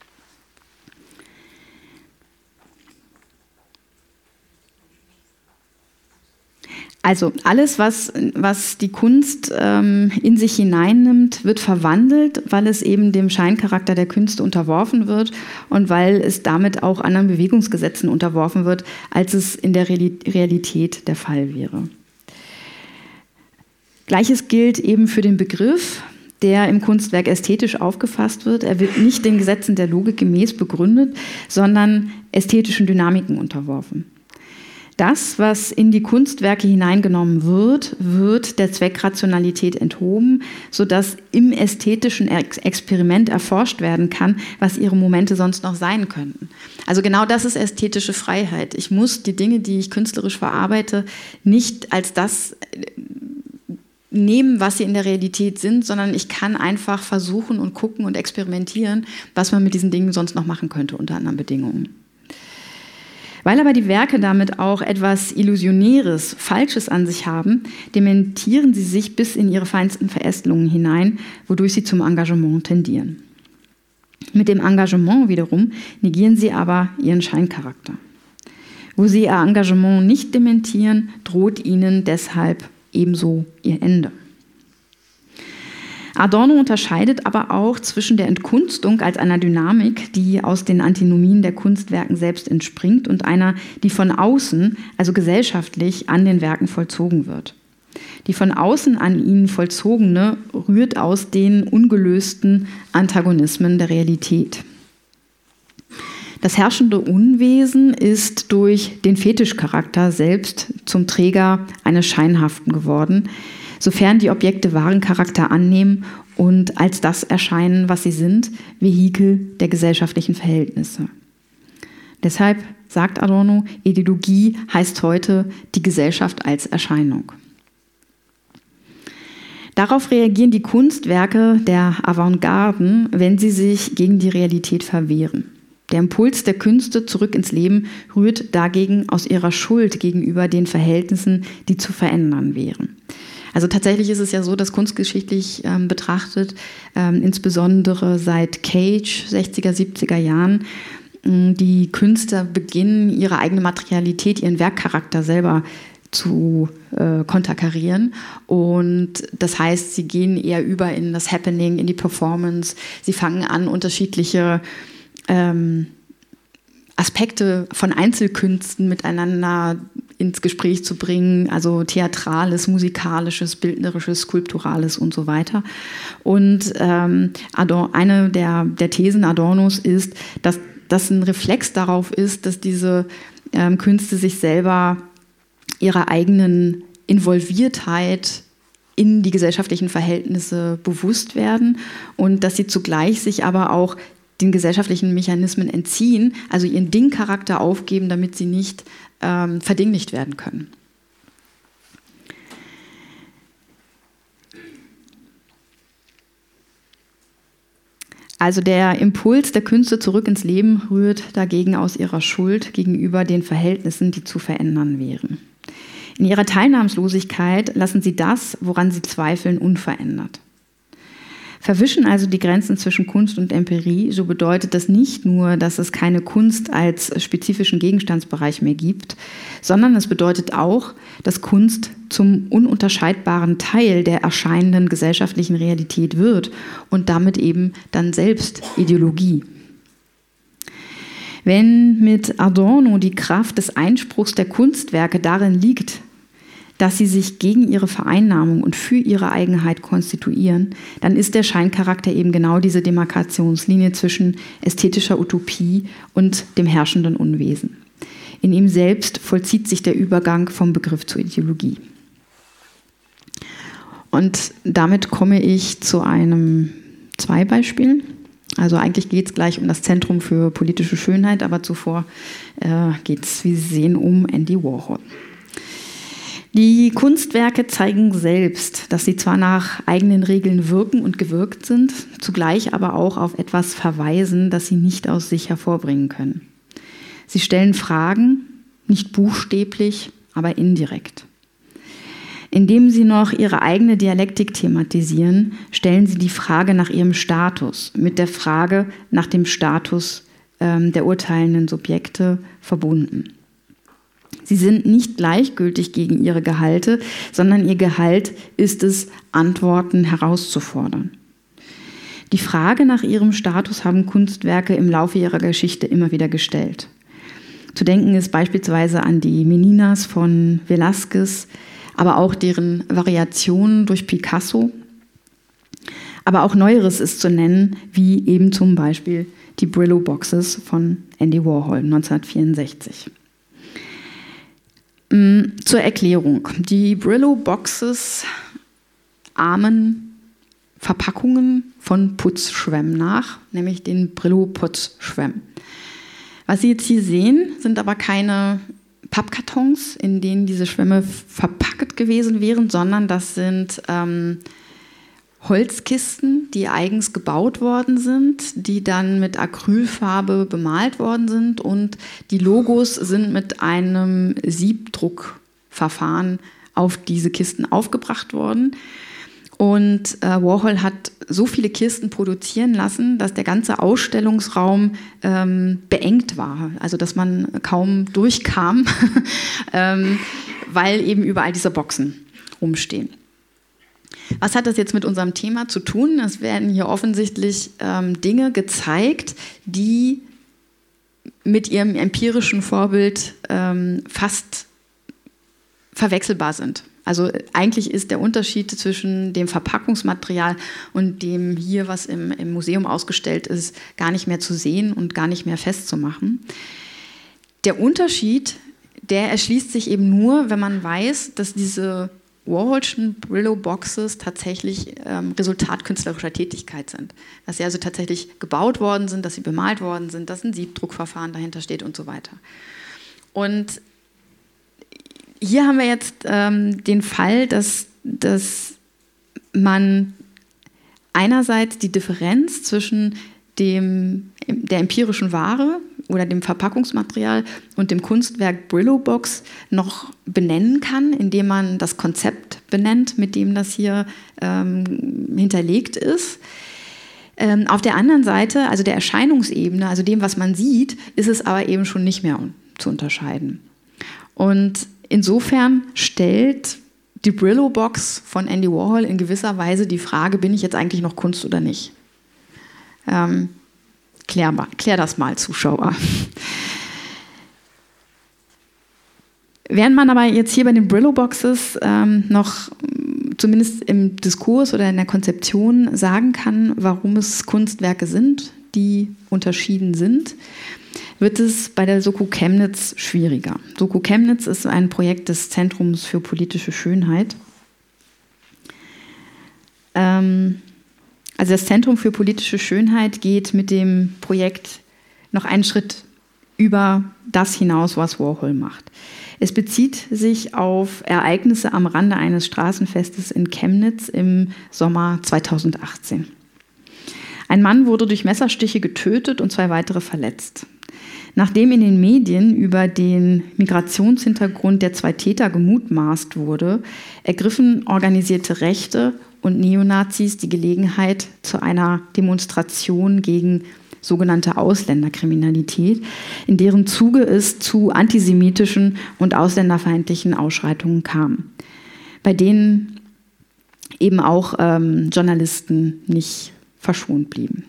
Also alles, was, was die Kunst ähm, in sich hineinnimmt, wird verwandelt, weil es eben dem Scheincharakter der Künste unterworfen wird und weil es damit auch anderen Bewegungsgesetzen unterworfen wird, als es in der Realität der Fall wäre. Gleiches gilt eben für den Begriff, der im Kunstwerk ästhetisch aufgefasst wird. Er wird nicht den Gesetzen der Logik gemäß begründet, sondern ästhetischen Dynamiken unterworfen. Das, was in die Kunstwerke hineingenommen wird, wird der Zweckrationalität enthoben, sodass im ästhetischen Experiment erforscht werden kann, was ihre Momente sonst noch sein könnten. Also genau das ist ästhetische Freiheit. Ich muss die Dinge, die ich künstlerisch verarbeite, nicht als das nehmen, was sie in der Realität sind, sondern ich kann einfach versuchen und gucken und experimentieren, was man mit diesen Dingen sonst noch machen könnte, unter anderen Bedingungen. Weil aber die Werke damit auch etwas Illusionäres, Falsches an sich haben, dementieren sie sich bis in ihre feinsten Verästelungen hinein, wodurch sie zum Engagement tendieren. Mit dem Engagement wiederum negieren sie aber ihren Scheincharakter. Wo sie ihr Engagement nicht dementieren, droht ihnen deshalb ebenso ihr Ende. Adorno unterscheidet aber auch zwischen der Entkunstung als einer Dynamik, die aus den Antinomien der Kunstwerken selbst entspringt, und einer, die von außen, also gesellschaftlich, an den Werken vollzogen wird. Die von außen an ihnen vollzogene rührt aus den ungelösten Antagonismen der Realität. Das herrschende Unwesen ist durch den Fetischcharakter selbst zum Träger eines Scheinhaften geworden, sofern die Objekte wahren Charakter annehmen und als das erscheinen, was sie sind, Vehikel der gesellschaftlichen Verhältnisse. Deshalb sagt Adorno, Ideologie heißt heute die Gesellschaft als Erscheinung. Darauf reagieren die Kunstwerke der Avantgarden, wenn sie sich gegen die Realität verwehren. Der Impuls der Künste zurück ins Leben rührt dagegen aus ihrer Schuld gegenüber den Verhältnissen, die zu verändern wären. Also tatsächlich ist es ja so, dass kunstgeschichtlich ähm, betrachtet, ähm, insbesondere seit Cage, sechziger, siebziger Jahren, ähm, die Künstler beginnen, ihre eigene Materialität, ihren Werkcharakter selber zu äh, konterkarieren. Und das heißt, sie gehen eher über in das Happening, in die Performance. Sie fangen an, unterschiedliche ähm, Aspekte von Einzelkünsten miteinander ins Gespräch zu bringen, also Theatrales, Musikalisches, Bildnerisches, Skulpturales und so weiter. Und ähm, Adorno, eine der, der Thesen Adornos ist, dass das ein Reflex darauf ist, dass diese ähm, Künste sich selber ihrer eigenen Involviertheit in die gesellschaftlichen Verhältnisse bewusst werden und dass sie zugleich sich aber auch den gesellschaftlichen Mechanismen entziehen, also ihren Dingcharakter aufgeben, damit sie nicht ähm, verdinglicht werden können. Also der Impuls der Künste zurück ins Leben rührt dagegen aus ihrer Schuld gegenüber den Verhältnissen, die zu verändern wären. In ihrer Teilnahmslosigkeit lassen sie das, woran sie zweifeln, unverändert. Verwischen also die Grenzen zwischen Kunst und Empirie, so bedeutet das nicht nur, dass es keine Kunst als spezifischen Gegenstandsbereich mehr gibt, sondern es bedeutet auch, dass Kunst zum ununterscheidbaren Teil der erscheinenden gesellschaftlichen Realität wird und damit eben dann selbst Ideologie. Wenn mit Adorno die Kraft des Einspruchs der Kunstwerke darin liegt, dass sie sich gegen ihre Vereinnahmung und für ihre Eigenheit konstituieren, dann ist der Scheincharakter eben genau diese Demarkationslinie zwischen ästhetischer Utopie und dem herrschenden Unwesen. In ihm selbst vollzieht sich der Übergang vom Begriff zur Ideologie. Und damit komme ich zu einem zwei Beispielen. Also eigentlich geht es gleich um das Zentrum für politische Schönheit, aber zuvor äh, geht es, wie Sie sehen, um Andy Warhol. Die Kunstwerke zeigen selbst, dass sie zwar nach eigenen Regeln wirken und gewirkt sind, zugleich aber auch auf etwas verweisen, das sie nicht aus sich hervorbringen können. Sie stellen Fragen, nicht buchstäblich, aber indirekt. Indem sie noch ihre eigene Dialektik thematisieren, stellen sie die Frage nach ihrem Status mit der Frage nach dem Status ähm, der urteilenden Subjekte verbunden. Sie sind nicht gleichgültig gegen ihre Gehalte, sondern ihr Gehalt ist es, Antworten herauszufordern. Die Frage nach ihrem Status haben Kunstwerke im Laufe ihrer Geschichte immer wieder gestellt. Zu denken ist beispielsweise an die Meninas von Velázquez, aber auch deren Variationen durch Picasso. Aber auch Neueres ist zu nennen, wie eben zum Beispiel die Brillo-Boxes von Andy Warhol neunzehnhundertvierundsechzig. Zur Erklärung. Die Brillo-Boxes ahmen Verpackungen von Putzschwämmen nach, nämlich den Brillo-Putzschwämmen. Was Sie jetzt hier sehen, sind aber keine Pappkartons, in denen diese Schwämme verpackt gewesen wären, sondern das sind ähm, Holzkisten, die eigens gebaut worden sind, die dann mit Acrylfarbe bemalt worden sind und die Logos sind mit einem Siebdruckverfahren auf diese Kisten aufgebracht worden. Und äh, Warhol hat so viele Kisten produzieren lassen, dass der ganze Ausstellungsraum ähm, beengt war, also dass man kaum durchkam, ähm, weil eben überall diese Boxen rumstehen. Was hat das jetzt mit unserem Thema zu tun? Es werden hier offensichtlich ähm, Dinge gezeigt, die mit ihrem empirischen Vorbild ähm, fast verwechselbar sind. Also eigentlich ist der Unterschied zwischen dem Verpackungsmaterial und dem hier, was im, im Museum ausgestellt ist, gar nicht mehr zu sehen und gar nicht mehr festzumachen. Der Unterschied, der erschließt sich eben nur, wenn man weiß, dass diese Warholschen Brillo-Boxes tatsächlich ähm, Resultat künstlerischer Tätigkeit sind. Dass sie also tatsächlich gebaut worden sind, dass sie bemalt worden sind, dass ein Siebdruckverfahren dahinter steht und so weiter. Und hier haben wir jetzt ähm, den Fall, dass, dass man einerseits die Differenz zwischen dem, der empirischen Ware oder dem Verpackungsmaterial und dem Kunstwerk Brillo-Box noch benennen kann, indem man das Konzept benennt, mit dem das hier ähm, hinterlegt ist. Ähm, auf der anderen Seite, also der Erscheinungsebene, also dem, was man sieht, ist es aber eben schon nicht mehr zu unterscheiden. Und insofern stellt die Brillo-Box von Andy Warhol in gewisser Weise die Frage, bin ich jetzt eigentlich noch Kunst oder nicht? Ähm, klär, mal, klär das mal, Zuschauer. Während man aber jetzt hier bei den Brillo-Boxes ähm, noch zumindest im Diskurs oder in der Konzeption sagen kann, warum es Kunstwerke sind, die unterschieden sind, wird es bei der Soko Chemnitz schwieriger. Soko Chemnitz ist ein Projekt des Zentrums für politische Schönheit. Ähm, also das Zentrum für politische Schönheit geht mit dem Projekt noch einen Schritt über das hinaus, was Warhol macht. Es bezieht sich auf Ereignisse am Rande eines Straßenfestes in Chemnitz im Sommer zweitausendachtzehn. Ein Mann wurde durch Messerstiche getötet und zwei weitere verletzt. Nachdem in den Medien über den Migrationshintergrund der zwei Täter gemutmaßt wurde, ergriffen organisierte Rechte und Neonazis die Gelegenheit zu einer Demonstration gegen sogenannte Ausländerkriminalität, in deren Zuge es zu antisemitischen und ausländerfeindlichen Ausschreitungen kam, bei denen eben auch ähm, Journalisten nicht verschont blieben.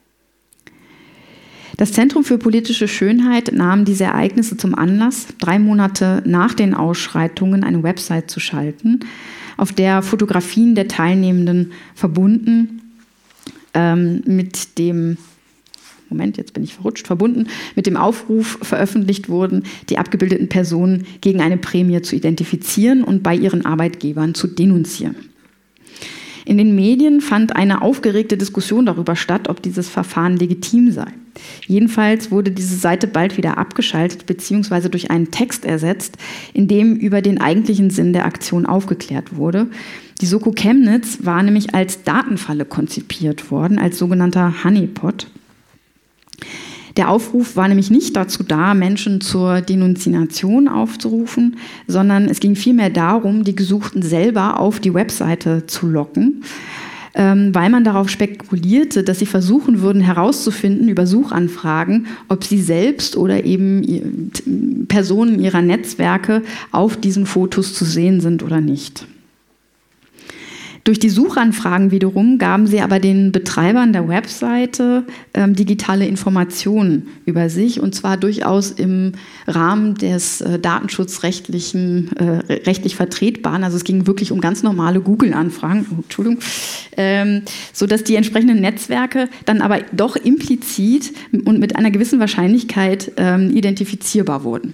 Das Zentrum für politische Schönheit nahm diese Ereignisse zum Anlass, drei Monate nach den Ausschreitungen eine Website zu schalten, auf der Fotografien der Teilnehmenden verbunden ähm, mit dem Moment, jetzt bin ich verrutscht, verbunden mit dem Aufruf veröffentlicht wurden, die abgebildeten Personen gegen eine Prämie zu identifizieren und bei ihren Arbeitgebern zu denunzieren. In den Medien fand eine aufgeregte Diskussion darüber statt, ob dieses Verfahren legitim sei. Jedenfalls wurde diese Seite bald wieder abgeschaltet bzw. durch einen Text ersetzt, in dem über den eigentlichen Sinn der Aktion aufgeklärt wurde. Die Soko Chemnitz war nämlich als Datenfalle konzipiert worden, als sogenannter Honeypot. Der Aufruf war nämlich nicht dazu da, Menschen zur Denunziation aufzurufen, sondern es ging vielmehr darum, die Gesuchten selber auf die Webseite zu locken, ähm, weil man darauf spekulierte, dass sie versuchen würden herauszufinden über Suchanfragen, ob sie selbst oder eben Personen ihrer Netzwerke auf diesen Fotos zu sehen sind oder nicht. Durch die Suchanfragen wiederum gaben sie aber den Betreibern der Webseite ähm, digitale Informationen über sich, und zwar durchaus im Rahmen des äh, datenschutzrechtlichen, äh, rechtlich Vertretbaren. Also es ging wirklich um ganz normale Google-Anfragen, oh, Entschuldigung, ähm, sodass die entsprechenden Netzwerke dann aber doch implizit und mit einer gewissen Wahrscheinlichkeit ähm, identifizierbar wurden.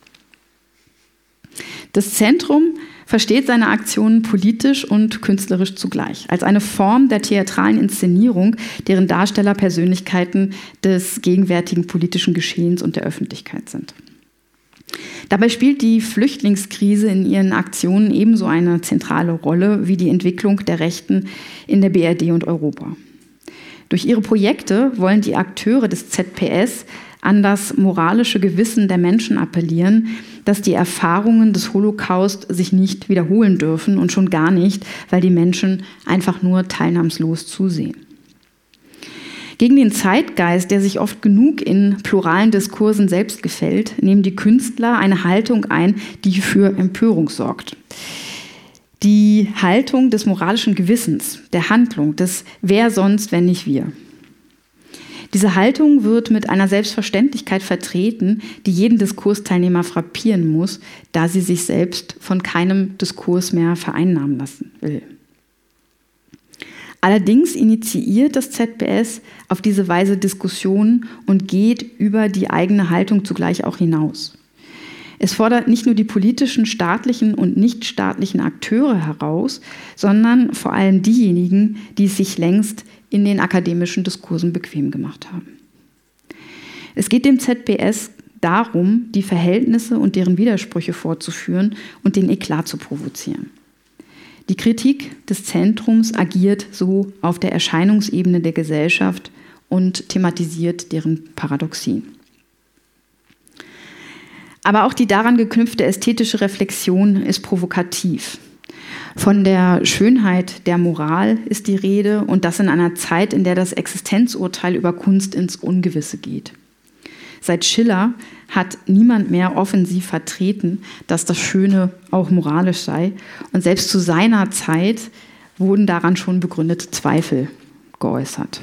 Das Zentrum versteht seine Aktionen politisch und künstlerisch zugleich, als eine Form der theatralen Inszenierung, deren Darsteller Persönlichkeiten des gegenwärtigen politischen Geschehens und der Öffentlichkeit sind. Dabei spielt die Flüchtlingskrise in ihren Aktionen ebenso eine zentrale Rolle wie die Entwicklung der Rechten in der B R D und Europa. Durch ihre Projekte wollen die Akteure des Z P S an das moralische Gewissen der Menschen appellieren, dass die Erfahrungen des Holocaust sich nicht wiederholen dürfen und schon gar nicht, weil die Menschen einfach nur teilnahmslos zusehen. Gegen den Zeitgeist, der sich oft genug in pluralen Diskursen selbst gefällt, nehmen die Künstler eine Haltung ein, die für Empörung sorgt. Die Haltung des moralischen Gewissens, der Handlung, des Wer sonst, wenn nicht wir. Diese Haltung wird mit einer Selbstverständlichkeit vertreten, die jeden Diskursteilnehmer frappieren muss, da sie sich selbst von keinem Diskurs mehr vereinnahmen lassen will. Allerdings initiiert das Z P S auf diese Weise Diskussionen und geht über die eigene Haltung zugleich auch hinaus. Es fordert nicht nur die politischen, staatlichen und nichtstaatlichen Akteure heraus, sondern vor allem diejenigen, die es sich längst in den akademischen Diskursen bequem gemacht haben. Es geht dem Z P S darum, die Verhältnisse und deren Widersprüche vorzuführen und den Eklat zu provozieren. Die Kritik des Zentrums agiert so auf der Erscheinungsebene der Gesellschaft und thematisiert deren Paradoxien. Aber auch die daran geknüpfte ästhetische Reflexion ist provokativ. Von der Schönheit der Moral ist die Rede, und das in einer Zeit, in der das Existenzurteil über Kunst ins Ungewisse geht. Seit Schiller hat niemand mehr offensiv vertreten, dass das Schöne auch moralisch sei, und selbst zu seiner Zeit wurden daran schon begründete Zweifel geäußert.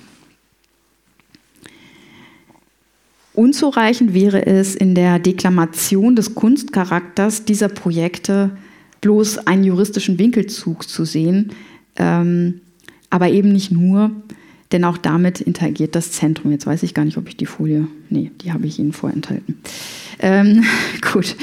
Unzureichend wäre es, in der Deklamation des Kunstcharakters dieser Projekte bloß einen juristischen Winkelzug zu sehen, ähm, aber eben nicht nur, denn auch damit interagiert das Zentrum. Jetzt weiß ich gar nicht, ob ich die Folie, nee, die habe ich Ihnen vorenthalten. Ähm, gut.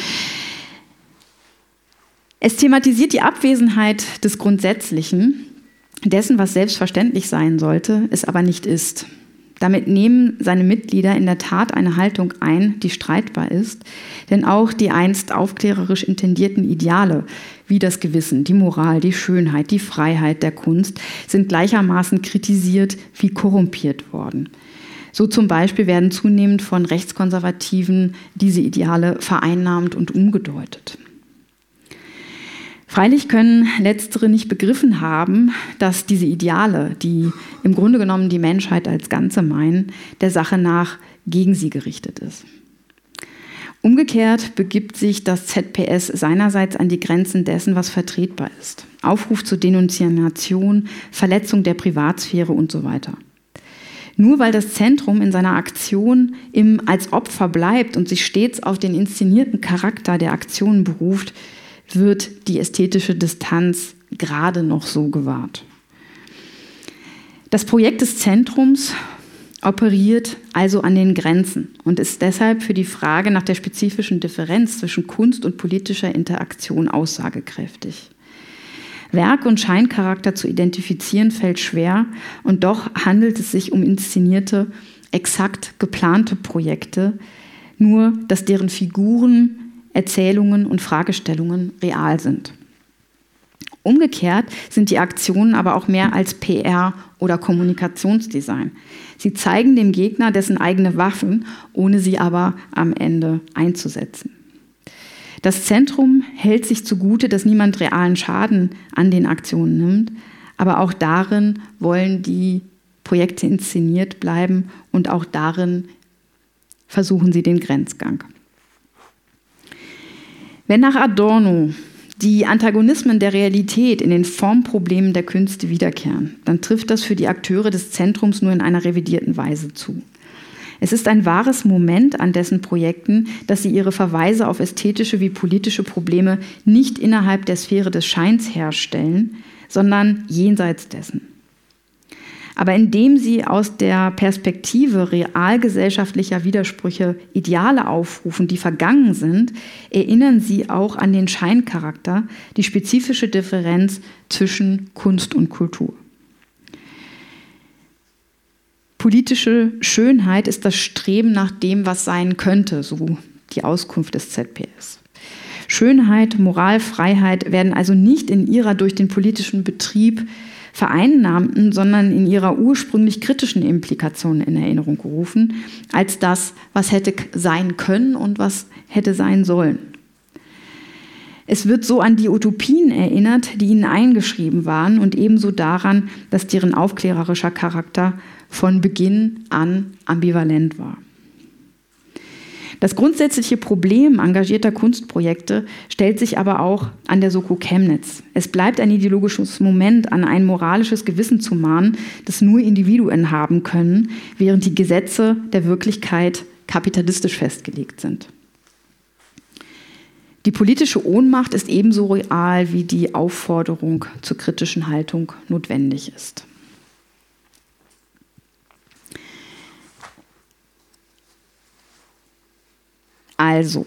Es thematisiert die Abwesenheit des Grundsätzlichen, dessen, was selbstverständlich sein sollte, es aber nicht ist. Damit nehmen seine Mitglieder in der Tat eine Haltung ein, die streitbar ist, denn auch die einst aufklärerisch intendierten Ideale, wie das Gewissen, die Moral, die Schönheit, die Freiheit der Kunst, sind gleichermaßen kritisiert wie korrumpiert worden. So zum Beispiel werden zunehmend von Rechtskonservativen diese Ideale vereinnahmt und umgedeutet. Freilich können Letztere nicht begriffen haben, dass diese Ideale, die im Grunde genommen die Menschheit als Ganze meinen, der Sache nach gegen sie gerichtet ist. Umgekehrt begibt sich das Z P S seinerseits an die Grenzen dessen, was vertretbar ist. Aufruf zur Denunziation, Verletzung der Privatsphäre und so weiter. Nur weil das Zentrum in seiner Aktion im als Opfer bleibt und sich stets auf den inszenierten Charakter der Aktion beruft, wird die ästhetische Distanz gerade noch so gewahrt. Das Projekt des Zentrums operiert also an den Grenzen und ist deshalb für die Frage nach der spezifischen Differenz zwischen Kunst und politischer Interaktion aussagekräftig. Werk und Scheincharakter zu identifizieren fällt schwer, und doch handelt es sich um inszenierte, exakt geplante Projekte, nur dass deren Figuren, Erzählungen und Fragestellungen real sind. Umgekehrt sind die Aktionen aber auch mehr als P R oder Kommunikationsdesign. Sie zeigen dem Gegner dessen eigene Waffen, ohne sie aber am Ende einzusetzen. Das Zentrum hält sich zugute, dass niemand realen Schaden an den Aktionen nimmt, aber auch darin wollen die Projekte inszeniert bleiben und auch darin versuchen sie den Grenzgang. Wenn nach Adorno die Antagonismen der Realität in den Formproblemen der Künste wiederkehren, dann trifft das für die Akteure des Zentrums nur in einer revidierten Weise zu. Es ist ein wahres Moment an dessen Projekten, dass sie ihre Verweise auf ästhetische wie politische Probleme nicht innerhalb der Sphäre des Scheins herstellen, sondern jenseits dessen. Aber indem sie aus der Perspektive realgesellschaftlicher Widersprüche Ideale aufrufen, die vergangen sind, erinnern sie auch an den Scheincharakter, die spezifische Differenz zwischen Kunst und Kultur. Politische Schönheit ist das Streben nach dem, was sein könnte, so die Auskunft des Z P S. Schönheit, Moral, Freiheit werden also nicht in ihrer durch den politischen Betrieb vereinnahmten, sondern in ihrer ursprünglich kritischen Implikation in Erinnerung gerufen, als das, was hätte sein können und was hätte sein sollen. Es wird so an die Utopien erinnert, die ihnen eingeschrieben waren und ebenso daran, dass deren aufklärerischer Charakter von Beginn an ambivalent war. Das grundsätzliche Problem engagierter Kunstprojekte stellt sich aber auch an der Soko Chemnitz. Es bleibt ein ideologisches Moment, an ein moralisches Gewissen zu mahnen, das nur Individuen haben können, während die Gesetze der Wirklichkeit kapitalistisch festgelegt sind. Die politische Ohnmacht ist ebenso real, wie die Aufforderung zur kritischen Haltung notwendig ist. Also,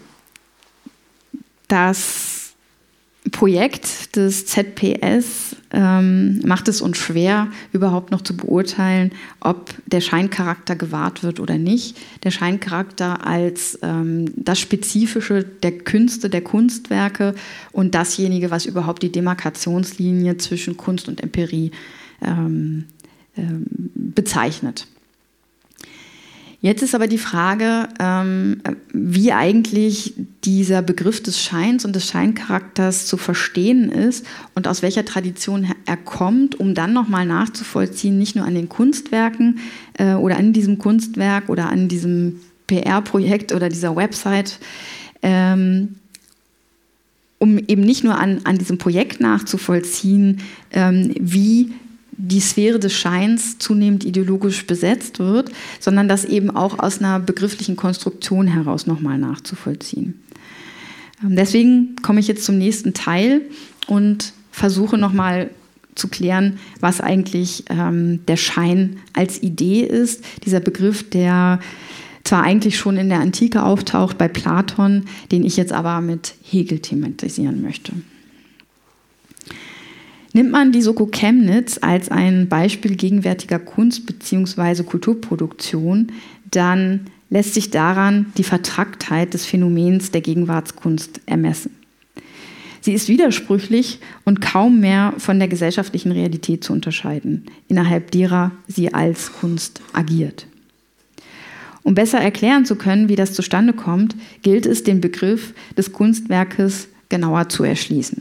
das Projekt des Z P S ähm, macht es uns schwer, überhaupt noch zu beurteilen, ob der Scheincharakter gewahrt wird oder nicht. Der Scheincharakter als ähm, das Spezifische der Künste, der Kunstwerke und dasjenige, was überhaupt die Demarkationslinie zwischen Kunst und Empirie ähm, ähm, bezeichnet. Jetzt ist aber die Frage, ähm, wie eigentlich dieser Begriff des Scheins und des Scheincharakters zu verstehen ist und aus welcher Tradition er kommt, um dann nochmal nachzuvollziehen, nicht nur an den Kunstwerken äh, oder an diesem Kunstwerk oder an diesem P R-Projekt oder dieser Website, ähm, um eben nicht nur an, an diesem Projekt nachzuvollziehen, ähm, wie die Sphäre des Scheins zunehmend ideologisch besetzt wird, sondern das eben auch aus einer begrifflichen Konstruktion heraus nochmal nachzuvollziehen. Deswegen komme ich jetzt zum nächsten Teil und versuche nochmal zu klären, was eigentlich ähm, der Schein als Idee ist. Dieser Begriff, der zwar eigentlich schon in der Antike auftaucht bei Platon, den ich jetzt aber mit Hegel thematisieren möchte. Nimmt man die Soko Chemnitz als ein Beispiel gegenwärtiger Kunst- bzw. Kulturproduktion, dann lässt sich daran die Vertracktheit des Phänomens der Gegenwartskunst ermessen. Sie ist widersprüchlich und kaum mehr von der gesellschaftlichen Realität zu unterscheiden, innerhalb derer sie als Kunst agiert. Um besser erklären zu können, wie das zustande kommt, gilt es, den Begriff des Kunstwerkes genauer zu erschließen.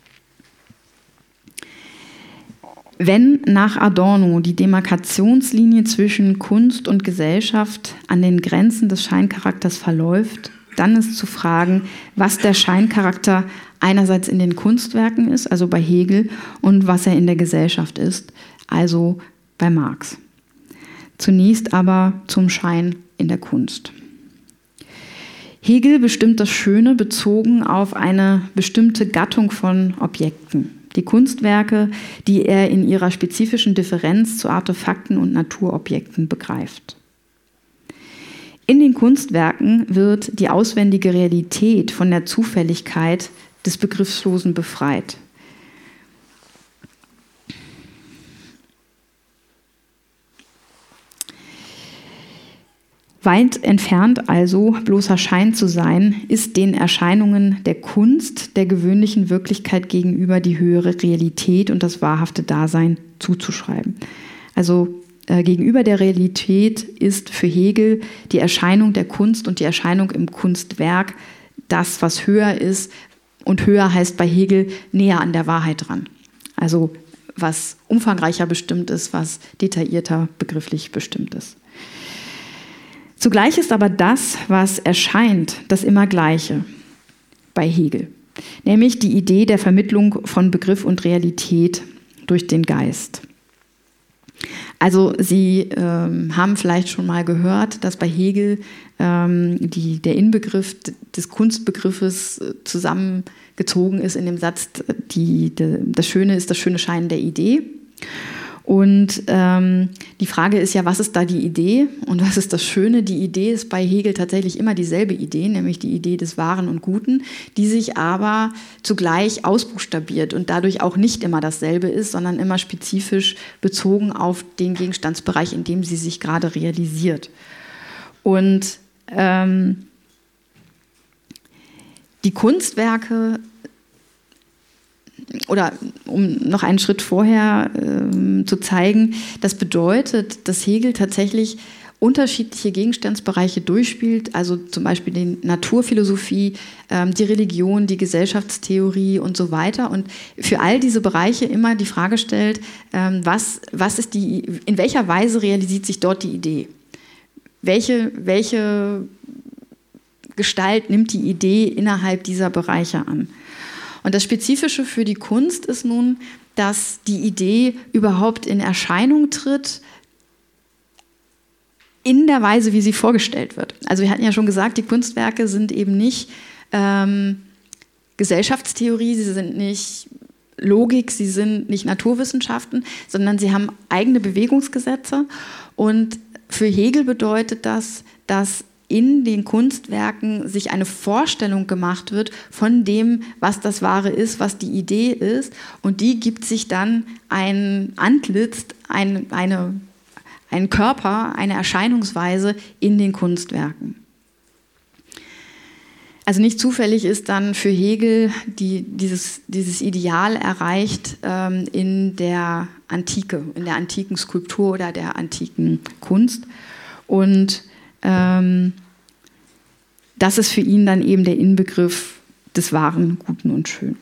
Wenn nach Adorno die Demarkationslinie zwischen Kunst und Gesellschaft an den Grenzen des Scheincharakters verläuft, dann ist zu fragen, was der Scheincharakter einerseits in den Kunstwerken ist, also bei Hegel, und was er in der Gesellschaft ist, also bei Marx. Zunächst aber zum Schein in der Kunst. Hegel bestimmt das Schöne bezogen auf eine bestimmte Gattung von Objekten. Die Kunstwerke, die er in ihrer spezifischen Differenz zu Artefakten und Naturobjekten begreift. In den Kunstwerken wird die auswendige Realität von der Zufälligkeit des Begriffslosen befreit. Weit entfernt also bloßer Schein zu sein, ist den Erscheinungen der Kunst der gewöhnlichen Wirklichkeit gegenüber die höhere Realität und das wahrhafte Dasein zuzuschreiben. Also äh, gegenüber der Realität ist für Hegel die Erscheinung der Kunst und die Erscheinung im Kunstwerk das, was höher ist. Und höher heißt bei Hegel näher an der Wahrheit dran. Also was umfangreicher bestimmt ist, was detaillierter begrifflich bestimmt ist. Zugleich ist aber das, was erscheint, das immer Gleiche bei Hegel, nämlich die Idee der Vermittlung von Begriff und Realität durch den Geist. Also Sie ähm, haben vielleicht schon mal gehört, dass bei Hegel ähm, die, der Inbegriff des Kunstbegriffes zusammengezogen ist in dem Satz, die, die, das Schöne ist das schöne Scheinen der Idee. Und ähm, die Frage ist ja, was ist da die Idee und was ist das Schöne? Die Idee ist bei Hegel tatsächlich immer dieselbe Idee, nämlich die Idee des Wahren und Guten, die sich aber zugleich ausbuchstabiert und dadurch auch nicht immer dasselbe ist, sondern immer spezifisch bezogen auf den Gegenstandsbereich, in dem sie sich gerade realisiert. Und ähm, die Kunstwerke, oder um noch einen Schritt vorher äh, zu zeigen, das bedeutet, dass Hegel tatsächlich unterschiedliche Gegenstandsbereiche durchspielt, also zum Beispiel die Naturphilosophie, ähm, die Religion, die Gesellschaftstheorie und so weiter und für all diese Bereiche immer die Frage stellt, ähm, was, was ist die, in welcher Weise realisiert sich dort die Idee? Welche, welche Gestalt nimmt die Idee innerhalb dieser Bereiche an? Und das Spezifische für die Kunst ist nun, dass die Idee überhaupt in Erscheinung tritt, in der Weise, wie sie vorgestellt wird. Also wir hatten ja schon gesagt, die Kunstwerke sind eben nicht ähm, Gesellschaftstheorie, sie sind nicht Logik, sie sind nicht Naturwissenschaften, sondern sie haben eigene Bewegungsgesetze. Und für Hegel bedeutet das, dass in den Kunstwerken sich eine Vorstellung gemacht wird von dem, was das Wahre ist, was die Idee ist. Und die gibt sich dann ein Antlitz, ein, eine, einen Körper, eine Erscheinungsweise in den Kunstwerken. Also nicht zufällig ist dann für Hegel die, dieses, dieses Ideal erreicht ähm, in der Antike, in der antiken Skulptur oder der antiken Kunst. Und Ähm, das ist für ihn dann eben der Inbegriff des Wahren, Guten und Schönen.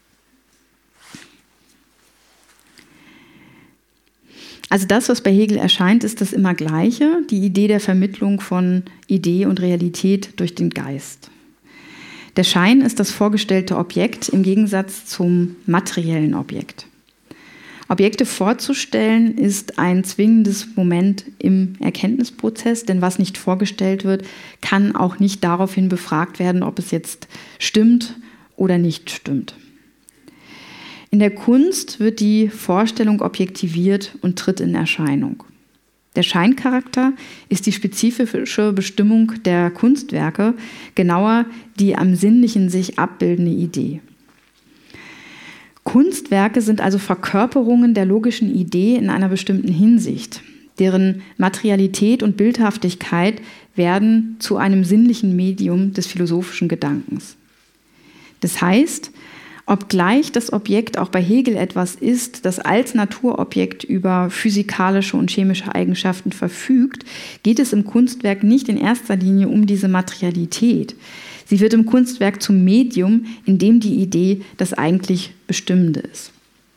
Also das, was bei Hegel erscheint, ist das immer Gleiche, die Idee der Vermittlung von Idee und Realität durch den Geist. Der Schein ist das vorgestellte Objekt im Gegensatz zum materiellen Objekt. Objekte vorzustellen ist ein zwingendes Moment im Erkenntnisprozess, denn was nicht vorgestellt wird, kann auch nicht daraufhin befragt werden, ob es jetzt stimmt oder nicht stimmt. In der Kunst wird die Vorstellung objektiviert und tritt in Erscheinung. Der Scheincharakter ist die spezifische Bestimmung der Kunstwerke, genauer die am Sinnlichen sich abbildende Idee. Kunstwerke sind also Verkörperungen der logischen Idee in einer bestimmten Hinsicht. Deren Materialität und Bildhaftigkeit werden zu einem sinnlichen Medium des philosophischen Gedankens. Das heißt, obgleich das Objekt auch bei Hegel etwas ist, das als Naturobjekt über physikalische und chemische Eigenschaften verfügt, geht es im Kunstwerk nicht in erster Linie um diese Materialität. Sie wird im Kunstwerk zum Medium, in dem die Idee das eigentlich Bestimmende ist.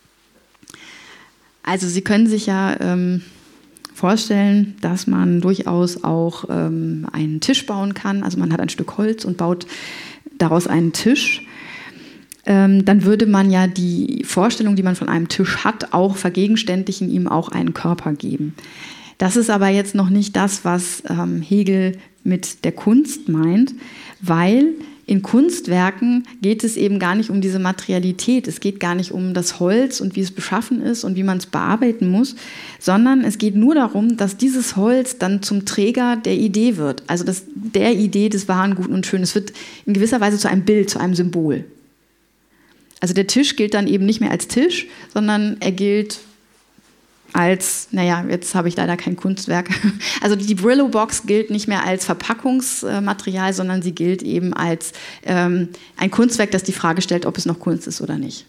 Also Sie können sich ja ähm, vorstellen, dass man durchaus auch ähm, einen Tisch bauen kann. Also man hat ein Stück Holz und baut daraus einen Tisch. Ähm, dann würde man ja die Vorstellung, die man von einem Tisch hat, auch vergegenständigen, ihm auch einen Körper geben. Das ist aber jetzt noch nicht das, was ähm, Hegel mit der Kunst meint, weil in Kunstwerken geht es eben gar nicht um diese Materialität, es geht gar nicht um das Holz und wie es beschaffen ist und wie man es bearbeiten muss, sondern es geht nur darum, dass dieses Holz dann zum Träger der Idee wird, also das, der Idee des Wahren, Guten und Schönen. Es wird in gewisser Weise zu einem Bild, zu einem Symbol. Also der Tisch gilt dann eben nicht mehr als Tisch, sondern er gilt als, naja, jetzt habe ich leider kein Kunstwerk. Also die Brillo-Box gilt nicht mehr als Verpackungsmaterial, sondern sie gilt eben als ähm, ein Kunstwerk, das die Frage stellt, ob es noch Kunst ist oder nicht.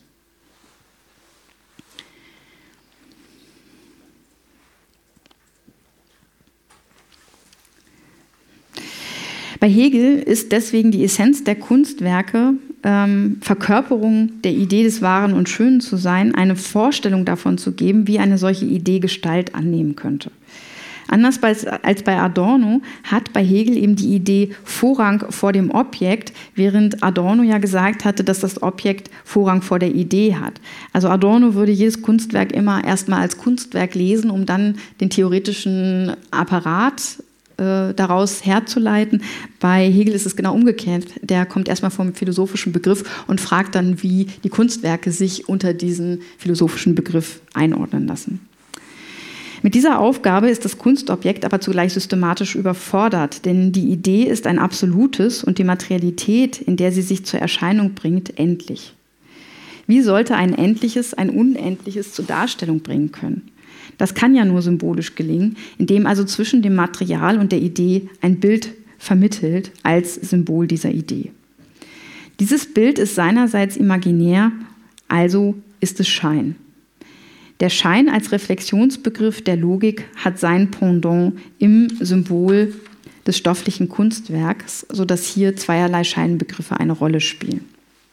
Bei Hegel ist deswegen die Essenz der Kunstwerke, ähm, Verkörperung der Idee des Wahren und Schönen zu sein, eine Vorstellung davon zu geben, wie eine solche Idee Gestalt annehmen könnte. Anders als bei Adorno hat bei Hegel eben die Idee Vorrang vor dem Objekt, während Adorno ja gesagt hatte, dass das Objekt Vorrang vor der Idee hat. Also Adorno würde jedes Kunstwerk immer erstmal als Kunstwerk lesen, um dann den theoretischen Apparat daraus herzuleiten. Bei Hegel ist es genau umgekehrt. Der kommt erstmal vom philosophischen Begriff und fragt dann, wie die Kunstwerke sich unter diesen philosophischen Begriff einordnen lassen. Mit dieser Aufgabe ist das Kunstobjekt aber zugleich systematisch überfordert, denn die Idee ist ein absolutes und die Materialität, in der sie sich zur Erscheinung bringt, endlich. Wie sollte ein Endliches ein Unendliches zur Darstellung bringen können? Das kann ja nur symbolisch gelingen, indem also zwischen dem Material und der Idee ein Bild vermittelt als Symbol dieser Idee. Dieses Bild ist seinerseits imaginär, also ist es Schein. Der Schein als Reflexionsbegriff der Logik hat sein Pendant im Symbol des stofflichen Kunstwerks, sodass hier zweierlei Scheinbegriffe eine Rolle spielen.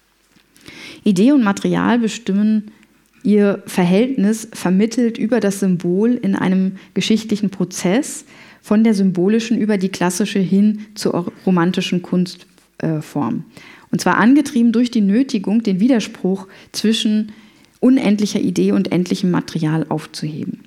Idee und Material bestimmen ihr Verhältnis vermittelt über das Symbol in einem geschichtlichen Prozess von der symbolischen über die klassische hin zur romantischen Kunstform. Und zwar angetrieben durch die Nötigung, den Widerspruch zwischen unendlicher Idee und endlichem Material aufzuheben.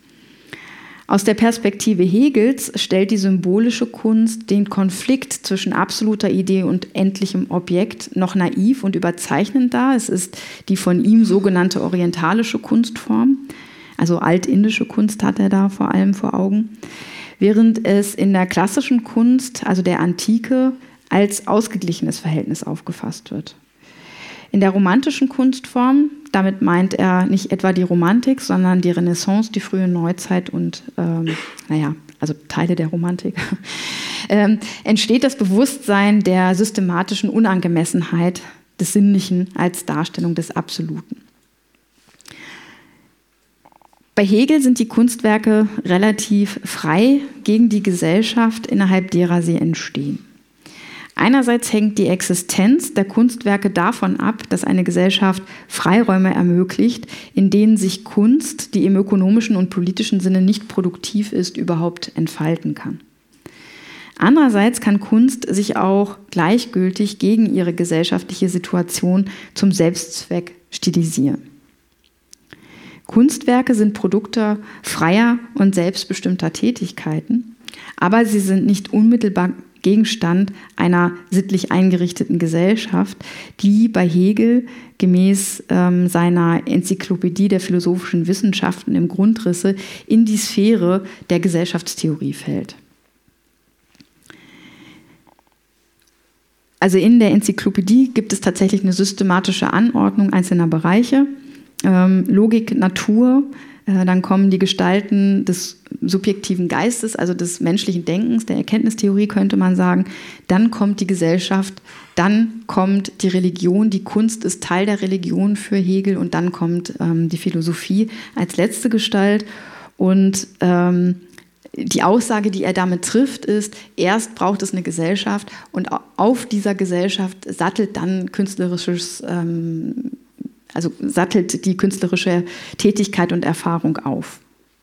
Aus der Perspektive Hegels stellt die symbolische Kunst den Konflikt zwischen absoluter Idee und endlichem Objekt noch naiv und überzeichnend dar. Es ist die von ihm sogenannte orientalische Kunstform, also altindische Kunst hat er da vor allem vor Augen, während es in der klassischen Kunst, also der Antike, als ausgeglichenes Verhältnis aufgefasst wird. In der romantischen Kunstform, damit meint er nicht etwa die Romantik, sondern die Renaissance, die frühe Neuzeit und, ähm, naja, also Teile der Romantik, ähm, entsteht das Bewusstsein der systematischen Unangemessenheit des Sinnlichen als Darstellung des Absoluten. Bei Hegel sind die Kunstwerke relativ frei gegen die Gesellschaft, innerhalb derer sie entstehen. Einerseits hängt die Existenz der Kunstwerke davon ab, dass eine Gesellschaft Freiräume ermöglicht, in denen sich Kunst, die im ökonomischen und politischen Sinne nicht produktiv ist, überhaupt entfalten kann. Andererseits kann Kunst sich auch gleichgültig gegen ihre gesellschaftliche Situation zum Selbstzweck stilisieren. Kunstwerke sind Produkte freier und selbstbestimmter Tätigkeiten, aber sie sind nicht unmittelbar Gegenstand einer sittlich eingerichteten Gesellschaft, die bei Hegel gemäß ähm, seiner Enzyklopädie der philosophischen Wissenschaften im Grundrisse in die Sphäre der Gesellschaftstheorie fällt. Also in der Enzyklopädie gibt es tatsächlich eine systematische Anordnung einzelner Bereiche, ähm, Logik, Natur. Dann kommen die Gestalten des subjektiven Geistes, also des menschlichen Denkens, der Erkenntnistheorie könnte man sagen. Dann kommt die Gesellschaft, dann kommt die Religion, die Kunst ist Teil der Religion für Hegel und dann kommt ähm, die Philosophie als letzte Gestalt. Und ähm, die Aussage, die er damit trifft, ist, erst braucht es eine Gesellschaft und auf dieser Gesellschaft sattelt dann künstlerisches ähm, Also sattelt die künstlerische Tätigkeit und Erfahrung auf.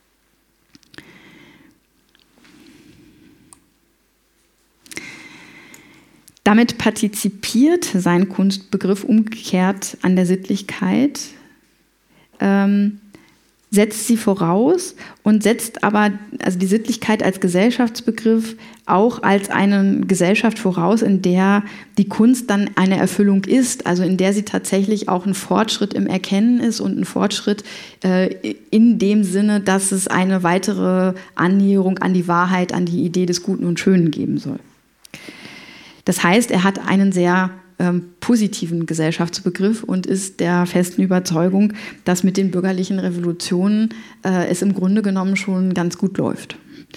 Damit partizipiert sein Kunstbegriff umgekehrt an der Sittlichkeit, ähm, setzt sie voraus und setzt aber also die Sittlichkeit als Gesellschaftsbegriff auch als eine Gesellschaft voraus, in der die Kunst dann eine Erfüllung ist, also in der sie tatsächlich auch ein Fortschritt im Erkennen ist und ein Fortschritt äh, in dem Sinne, dass es eine weitere Annäherung an die Wahrheit, an die Idee des Guten und Schönen geben soll. Das heißt, er hat einen sehr ähm, positiven Gesellschaftsbegriff und ist der festen Überzeugung, dass mit den bürgerlichen Revolutionen äh, es im Grunde genommen schon ganz gut läuft.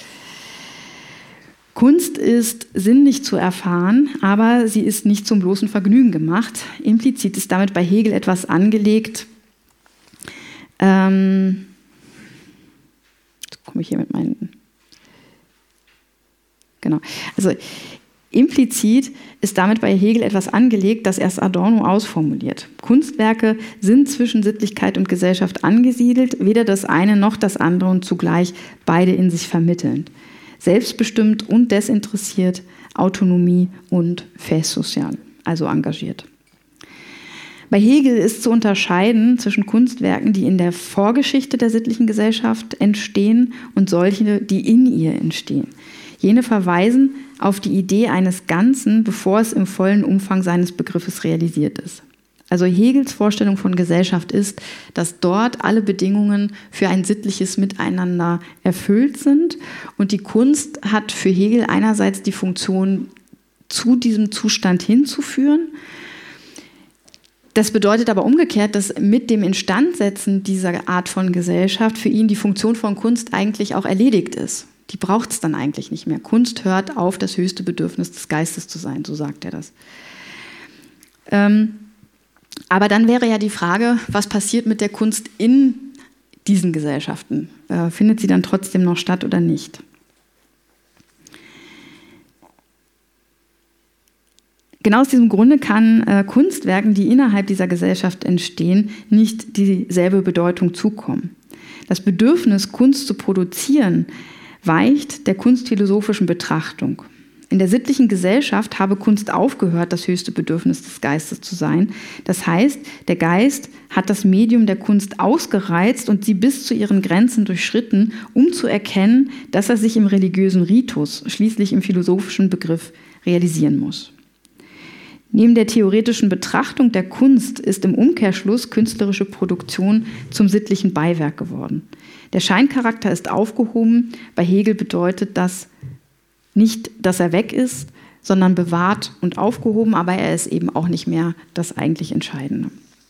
Kunst ist sinnlich zu erfahren, aber sie ist nicht zum bloßen Vergnügen gemacht. Implizit ist damit bei Hegel etwas angelegt. Ähm, jetzt komme ich hier mit meinen... Genau. Also implizit ist damit bei Hegel etwas angelegt, das erst Adorno ausformuliert. Kunstwerke sind zwischen Sittlichkeit und Gesellschaft angesiedelt, weder das eine noch das andere und zugleich beide in sich vermittelnd. Selbstbestimmt und desinteressiert, Autonomie und fait social, also engagiert. Bei Hegel ist zu unterscheiden zwischen Kunstwerken, die in der Vorgeschichte der sittlichen Gesellschaft entstehen und solche, die in ihr entstehen. Jene verweisen auf die Idee eines Ganzen, bevor es im vollen Umfang seines Begriffes realisiert ist. Also Hegels Vorstellung von Gesellschaft ist, dass dort alle Bedingungen für ein sittliches Miteinander erfüllt sind. Und die Kunst hat für Hegel einerseits die Funktion, zu diesem Zustand hinzuführen. Das bedeutet aber umgekehrt, dass mit dem Instandsetzen dieser Art von Gesellschaft für ihn die Funktion von Kunst eigentlich auch erledigt ist. Die braucht es dann eigentlich nicht mehr. Kunst hört auf, das höchste Bedürfnis des Geistes zu sein, so sagt er das. Ähm, Aber dann wäre ja die Frage, was passiert mit der Kunst in diesen Gesellschaften? Äh, findet sie dann trotzdem noch statt oder nicht? Genau aus diesem Grunde kann äh, Kunstwerken, die innerhalb dieser Gesellschaft entstehen, nicht dieselbe Bedeutung zukommen. Das Bedürfnis, Kunst zu produzieren, weicht der kunstphilosophischen Betrachtung. In der sittlichen Gesellschaft habe Kunst aufgehört, das höchste Bedürfnis des Geistes zu sein. Das heißt, der Geist hat das Medium der Kunst ausgereizt und sie bis zu ihren Grenzen durchschritten, um zu erkennen, dass er sich im religiösen Ritus, schließlich im philosophischen Begriff, realisieren muss. Neben der theoretischen Betrachtung der Kunst ist im Umkehrschluss künstlerische Produktion zum sittlichen Beiwerk geworden. Der Scheincharakter ist aufgehoben. Bei Hegel bedeutet das nicht, dass er weg ist, sondern bewahrt und aufgehoben, aber er ist eben auch nicht mehr das eigentlich Entscheidende.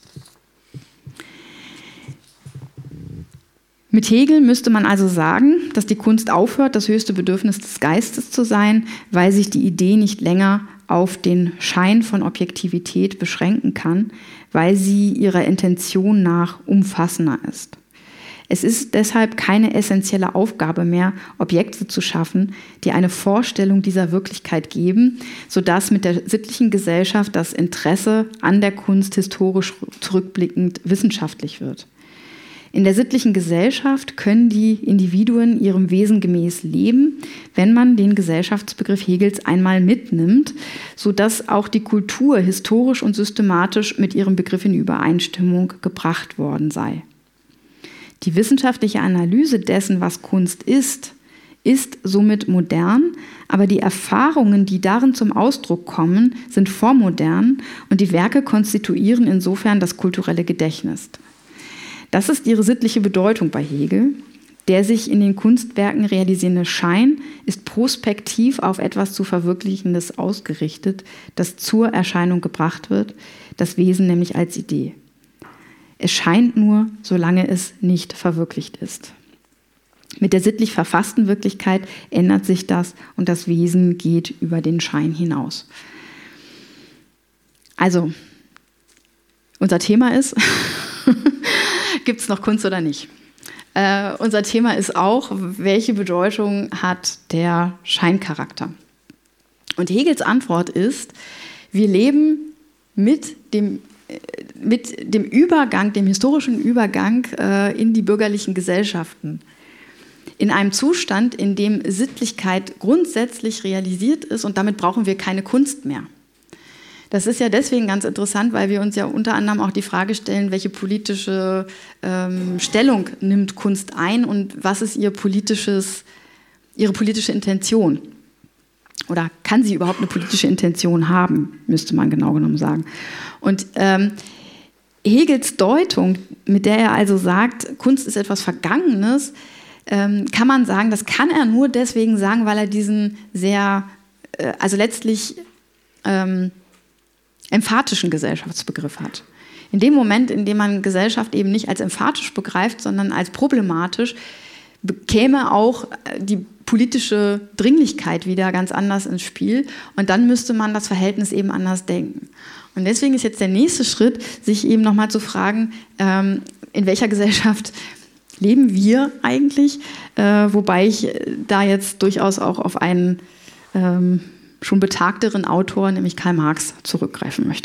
Mit Hegel müsste man also sagen, dass die Kunst aufhört, das höchste Bedürfnis des Geistes zu sein, weil sich die Idee nicht länger auf den Schein von Objektivität beschränken kann, weil sie ihrer Intention nach umfassender ist. Es ist deshalb keine essentielle Aufgabe mehr, Objekte zu schaffen, die eine Vorstellung dieser Wirklichkeit geben, sodass mit der sittlichen Gesellschaft das Interesse an der Kunst historisch zurückblickend wissenschaftlich wird. In der sittlichen Gesellschaft können die Individuen ihrem Wesen gemäß leben, wenn man den Gesellschaftsbegriff Hegels einmal mitnimmt, sodass auch die Kultur historisch und systematisch mit ihrem Begriff in Übereinstimmung gebracht worden sei. Die wissenschaftliche Analyse dessen, was Kunst ist, ist somit modern, aber die Erfahrungen, die darin zum Ausdruck kommen, sind vormodern und die Werke konstituieren insofern das kulturelle Gedächtnis. Das ist ihre sittliche Bedeutung bei Hegel. Der sich in den Kunstwerken realisierende Schein ist prospektiv auf etwas zu Verwirklichendes ausgerichtet, das zur Erscheinung gebracht wird, das Wesen nämlich als Idee. Es scheint nur, solange es nicht verwirklicht ist. Mit der sittlich verfassten Wirklichkeit ändert sich das und das Wesen geht über den Schein hinaus. Also, unser Thema ist, gibt es noch Kunst oder nicht? Äh, unser Thema ist auch, welche Bedeutung hat der Scheincharakter? Und Hegels Antwort ist, wir leben mit dem, mit dem Übergang, dem historischen Übergang äh, in die bürgerlichen Gesellschaften. In einem Zustand, in dem Sittlichkeit grundsätzlich realisiert ist und damit brauchen wir keine Kunst mehr. Das ist ja deswegen ganz interessant, weil wir uns ja unter anderem auch die Frage stellen, welche politische ähm, Stellung nimmt Kunst ein und was ist ihr politisches, ihre politische Intention? Oder kann sie überhaupt eine politische Intention haben, müsste man genau genommen sagen. Und ähm, Hegels Deutung, mit der er also sagt, Kunst ist etwas Vergangenes, ähm, kann man sagen, das kann er nur deswegen sagen, weil er diesen sehr, äh, also letztlich ähm, emphatischen Gesellschaftsbegriff hat. In dem Moment, in dem man Gesellschaft eben nicht als emphatisch begreift, sondern als problematisch, käme auch die politische Dringlichkeit wieder ganz anders ins Spiel. Und dann müsste man das Verhältnis eben anders denken. Und deswegen ist jetzt der nächste Schritt, sich eben nochmal zu fragen, ähm, in welcher Gesellschaft leben wir eigentlich? Äh, wobei ich da jetzt durchaus auch auf einen ähm, schon betagteren Autor, nämlich Karl Marx, zurückgreifen möchte.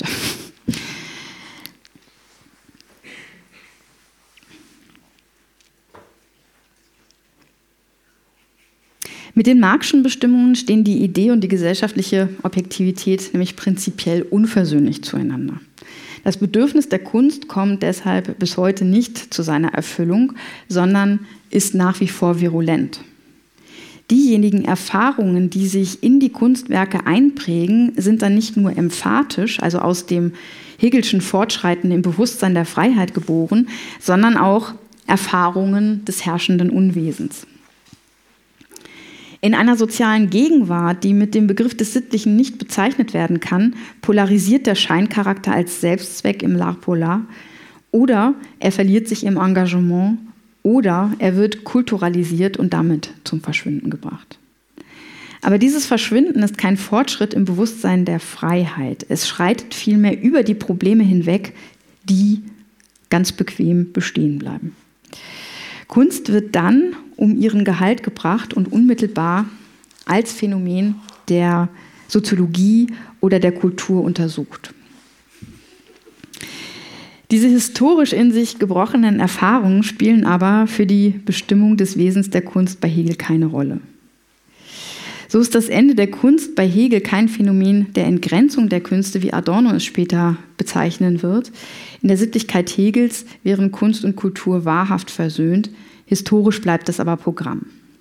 Mit den Marx'schen Bestimmungen stehen die Idee und die gesellschaftliche Objektivität nämlich prinzipiell unversöhnlich zueinander. Das Bedürfnis der Kunst kommt deshalb bis heute nicht zu seiner Erfüllung, sondern ist nach wie vor virulent. Diejenigen Erfahrungen, die sich in die Kunstwerke einprägen, sind dann nicht nur emphatisch, also aus dem Hegelschen Fortschreiten im Bewusstsein der Freiheit geboren, sondern auch Erfahrungen des herrschenden Unwesens. In einer sozialen Gegenwart, die mit dem Begriff des Sittlichen nicht bezeichnet werden kann, polarisiert der Scheincharakter als Selbstzweck im L'art polar oder er verliert sich im Engagement oder er wird kulturalisiert und damit zum Verschwinden gebracht. Aber dieses Verschwinden ist kein Fortschritt im Bewusstsein der Freiheit. Es schreitet vielmehr über die Probleme hinweg, die ganz bequem bestehen bleiben. Kunst wird dann um ihren Gehalt gebracht und unmittelbar als Phänomen der Soziologie oder der Kultur untersucht. Diese historisch in sich gebrochenen Erfahrungen spielen aber für die Bestimmung des Wesens der Kunst bei Hegel keine Rolle. So ist das Ende der Kunst bei Hegel kein Phänomen der Entgrenzung der Künste, wie Adorno es später bezeichnen wird. In der Sittlichkeit Hegels wären Kunst und Kultur wahrhaft versöhnt. Historisch bleibt es aber Programm.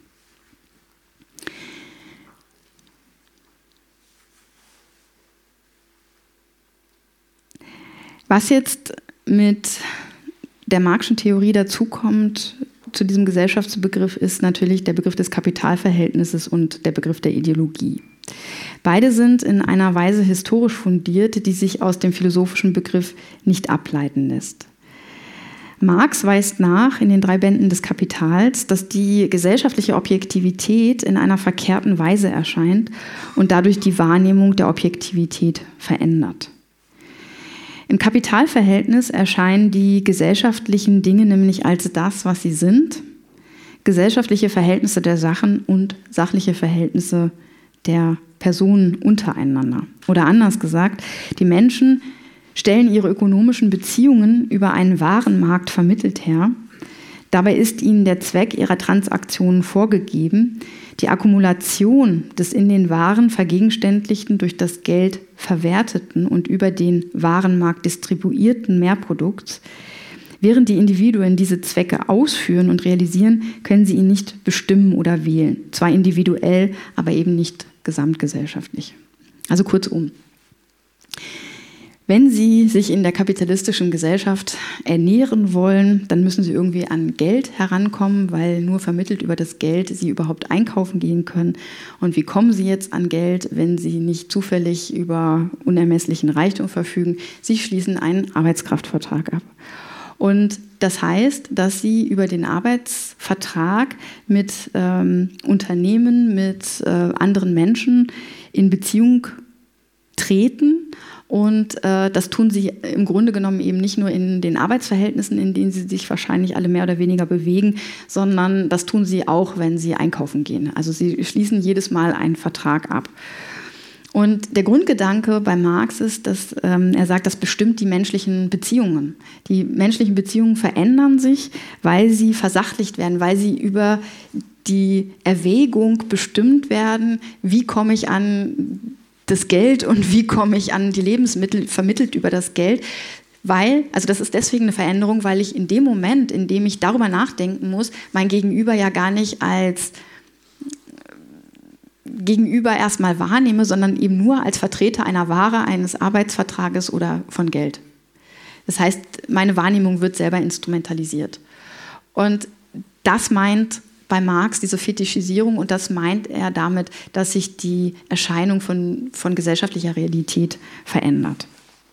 Was jetzt mit der Marx'schen Theorie dazukommt zu diesem Gesellschaftsbegriff, ist natürlich der Begriff des Kapitalverhältnisses und der Begriff der Ideologie. Beide sind in einer Weise historisch fundiert, die sich aus dem philosophischen Begriff nicht ableiten lässt. Marx weist nach in den drei Bänden des Kapitals, dass die gesellschaftliche Objektivität in einer verkehrten Weise erscheint und dadurch die Wahrnehmung der Objektivität verändert. Im Kapitalverhältnis erscheinen die gesellschaftlichen Dinge nämlich als das, was sie sind, gesellschaftliche Verhältnisse der Sachen und sachliche Verhältnisse der Personen untereinander. Oder anders gesagt, die Menschen stellen ihre ökonomischen Beziehungen über einen Warenmarkt vermittelt her. Dabei ist ihnen der Zweck ihrer Transaktionen vorgegeben, die Akkumulation des in den Waren vergegenständlichten, durch das Geld verwerteten und über den Warenmarkt distribuierten Mehrprodukts. Während die Individuen diese Zwecke ausführen und realisieren, können sie ihn nicht bestimmen oder wählen. Zwar individuell, aber eben nicht gesamtgesellschaftlich. Also kurzum. Wenn Sie sich in der kapitalistischen Gesellschaft ernähren wollen, dann müssen Sie irgendwie an Geld herankommen, weil nur vermittelt über das Geld Sie überhaupt einkaufen gehen können. Und wie kommen Sie jetzt an Geld, wenn Sie nicht zufällig über unermesslichen Reichtum verfügen? Sie schließen einen Arbeitskraftvertrag ab. Und das heißt, dass Sie über den Arbeitsvertrag mit ähm, Unternehmen, mit äh, anderen Menschen in Beziehung treten. Und äh, das tun sie im Grunde genommen eben nicht nur in den Arbeitsverhältnissen, in denen sie sich wahrscheinlich alle mehr oder weniger bewegen, sondern das tun sie auch, wenn sie einkaufen gehen. Also sie schließen jedes Mal einen Vertrag ab. Und der Grundgedanke bei Marx ist, dass ähm, er sagt, das bestimmt die menschlichen Beziehungen. Die menschlichen Beziehungen verändern sich, weil sie versachlicht werden, weil sie über die Erwägung bestimmt werden, wie komme ich an das Geld und wie komme ich an die Lebensmittel vermittelt über das Geld. Weil, also das ist deswegen eine Veränderung, weil ich in dem Moment, in dem ich darüber nachdenken muss, mein Gegenüber ja gar nicht als Gegenüber erstmal wahrnehme, sondern eben nur als Vertreter einer Ware, eines Arbeitsvertrages oder von Geld. Das heißt, meine Wahrnehmung wird selber instrumentalisiert. Und das meint bei Marx diese Fetischisierung, und das meint er damit, dass sich die Erscheinung von, von gesellschaftlicher Realität verändert.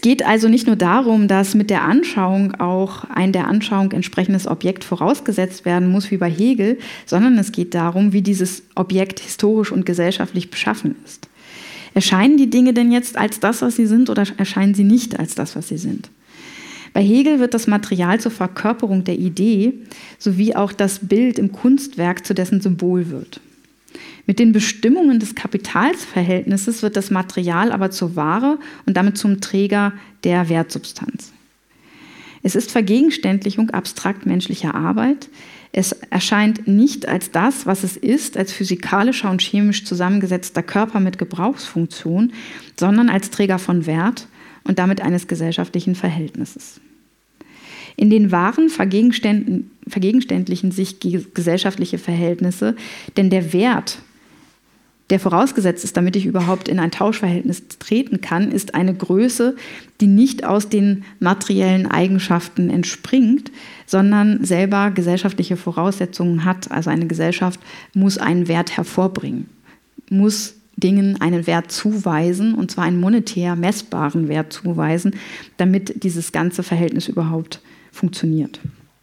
geht also nicht nur darum, dass mit der Anschauung auch ein der Anschauung entsprechendes Objekt vorausgesetzt werden muss, wie bei Hegel, sondern es geht darum, wie dieses Objekt historisch und gesellschaftlich beschaffen ist. Erscheinen die Dinge denn jetzt als das, was sie sind, oder erscheinen sie nicht als das, was sie sind? Bei Hegel wird das Material zur Verkörperung der Idee, sowie auch das Bild im Kunstwerk zu dessen Symbol wird. Mit den Bestimmungen des Kapitalsverhältnisses wird das Material aber zur Ware und damit zum Träger der Wertsubstanz. Es ist Vergegenständlichung abstrakt menschlicher Arbeit. Es erscheint nicht als das, was es ist, als physikalischer und chemisch zusammengesetzter Körper mit Gebrauchsfunktion, sondern als Träger von Wert und damit eines gesellschaftlichen Verhältnisses. In den Waren vergegenständlichen sich gesellschaftliche Verhältnisse, denn der Wert, der vorausgesetzt ist, damit ich überhaupt in ein Tauschverhältnis treten kann, ist eine Größe, die nicht aus den materiellen Eigenschaften entspringt, sondern selber gesellschaftliche Voraussetzungen hat. Also eine Gesellschaft muss einen Wert hervorbringen, muss Dingen einen Wert zuweisen, und zwar einen monetär messbaren Wert zuweisen, damit dieses ganze Verhältnis überhaupt funktioniert.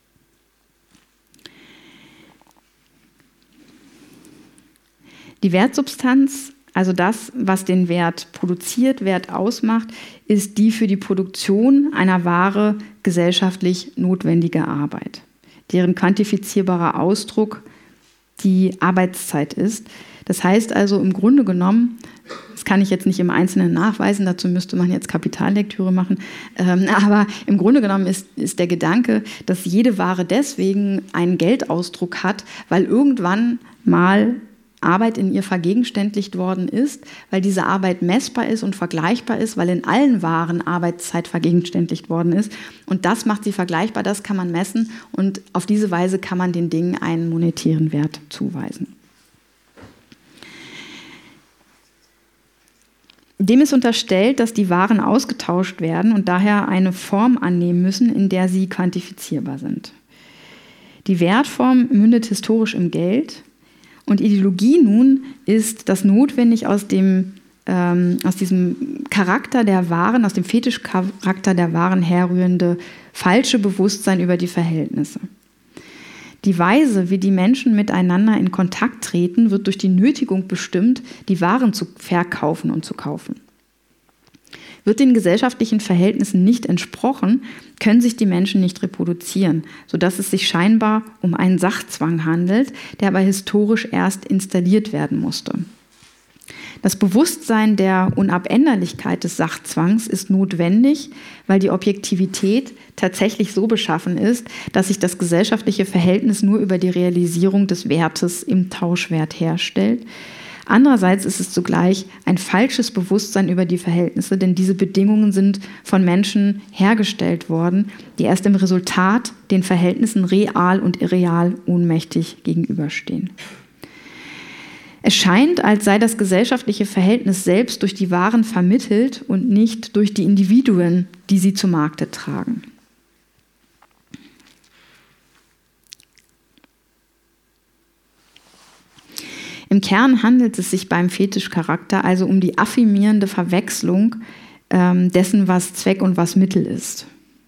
Die Wertsubstanz, also das, was den Wert produziert, Wert ausmacht, ist die für die Produktion einer Ware gesellschaftlich notwendige Arbeit, deren quantifizierbarer Ausdruck die Arbeitszeit ist. Das heißt also im Grunde genommen, das kann ich jetzt nicht im Einzelnen nachweisen, dazu müsste man jetzt Kapitallektüre machen, ähm, aber im Grunde genommen ist, ist der Gedanke, dass jede Ware deswegen einen Geldausdruck hat, weil irgendwann mal Arbeit in ihr vergegenständlicht worden ist, weil diese Arbeit messbar ist und vergleichbar ist, weil in allen Waren Arbeitszeit vergegenständlicht worden ist. Und das macht sie vergleichbar, das kann man messen und auf diese Weise kann man den Dingen einen monetären Wert zuweisen. Dem ist unterstellt, dass die Waren ausgetauscht werden und daher eine Form annehmen müssen, in der sie quantifizierbar sind. Die Wertform mündet historisch im Geld. Und Ideologie nun ist das notwendig aus dem, ähm, aus diesem Charakter der Waren, aus dem Fetischcharakter der Waren herrührende falsche Bewusstsein über die Verhältnisse. Die Weise, wie die Menschen miteinander in Kontakt treten, wird durch die Nötigung bestimmt, die Waren zu verkaufen und zu kaufen. Wird den gesellschaftlichen Verhältnissen nicht entsprochen, können sich die Menschen nicht reproduzieren, sodass es sich scheinbar um einen Sachzwang handelt, der aber historisch erst installiert werden musste. Das Bewusstsein der Unabänderlichkeit des Sachzwangs ist notwendig, weil die Objektivität tatsächlich so beschaffen ist, dass sich das gesellschaftliche Verhältnis nur über die Realisierung des Wertes im Tauschwert herstellt. Andererseits ist es zugleich ein falsches Bewusstsein über die Verhältnisse, denn diese Bedingungen sind von Menschen hergestellt worden, die erst im Resultat den Verhältnissen real und irreal ohnmächtig gegenüberstehen. Es scheint, als sei das gesellschaftliche Verhältnis selbst durch die Waren vermittelt und nicht durch die Individuen, die sie zu Markte tragen. Im Kern handelt es sich beim Fetischcharakter also um die affirmierende Verwechslung ähm, dessen, was Zweck und was Mittel ist.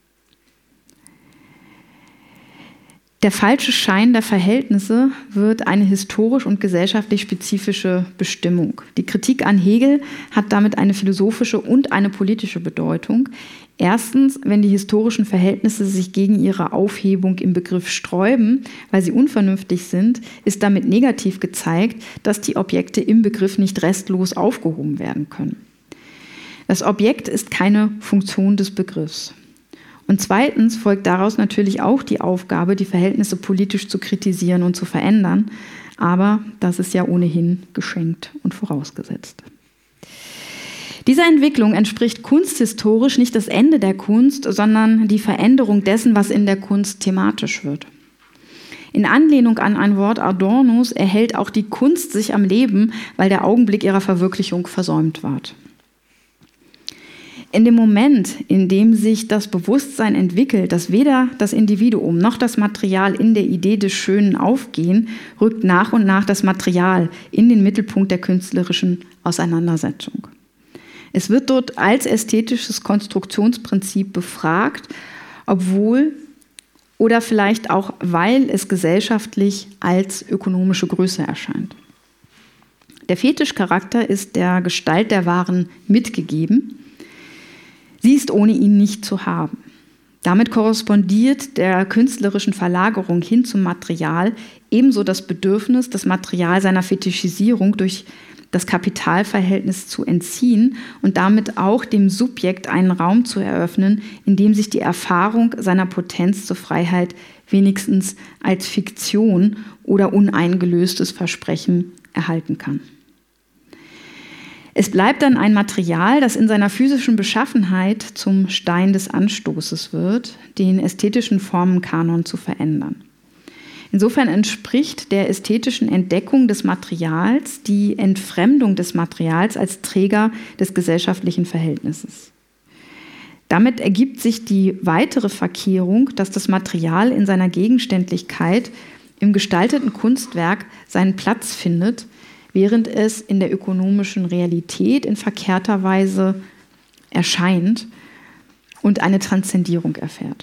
Der falsche Schein der Verhältnisse wird eine historisch und gesellschaftlich spezifische Bestimmung. Die Kritik an Hegel hat damit eine philosophische und eine politische Bedeutung. Erstens, wenn die historischen Verhältnisse sich gegen ihre Aufhebung im Begriff sträuben, weil sie unvernünftig sind, ist damit negativ gezeigt, dass die Objekte im Begriff nicht restlos aufgehoben werden können. Das Objekt ist keine Funktion des Begriffs. Und zweitens folgt daraus natürlich auch die Aufgabe, die Verhältnisse politisch zu kritisieren und zu verändern. Aber das ist ja ohnehin geschenkt und vorausgesetzt. Dieser Entwicklung entspricht kunsthistorisch nicht das Ende der Kunst, sondern die Veränderung dessen, was in der Kunst thematisch wird. In Anlehnung an ein Wort Adornos erhält auch die Kunst sich am Leben, weil der Augenblick ihrer Verwirklichung versäumt ward. In dem Moment, in dem sich das Bewusstsein entwickelt, dass weder das Individuum noch das Material in der Idee des Schönen aufgehen, rückt nach und nach das Material in den Mittelpunkt der künstlerischen Auseinandersetzung. Es wird dort als ästhetisches Konstruktionsprinzip befragt, obwohl oder vielleicht auch, weil es gesellschaftlich als ökonomische Größe erscheint. Der Fetischcharakter ist der Gestalt der Waren mitgegeben. Sie ist ohne ihn nicht zu haben. Damit korrespondiert der künstlerischen Verlagerung hin zum Material ebenso das Bedürfnis, das Material seiner Fetischisierung durch das Kapitalverhältnis zu entziehen und damit auch dem Subjekt einen Raum zu eröffnen, in dem sich die Erfahrung seiner Potenz zur Freiheit wenigstens als Fiktion oder uneingelöstes Versprechen erhalten kann. Es bleibt dann ein Material, das in seiner physischen Beschaffenheit zum Stein des Anstoßes wird, den ästhetischen Formenkanon zu verändern. Insofern entspricht der ästhetischen Entdeckung des Materials die Entfremdung des Materials als Träger des gesellschaftlichen Verhältnisses. Damit ergibt sich die weitere Verkehrung, dass das Material in seiner Gegenständlichkeit im gestalteten Kunstwerk seinen Platz findet, während es in der ökonomischen Realität in verkehrter Weise erscheint und eine Transzendierung erfährt.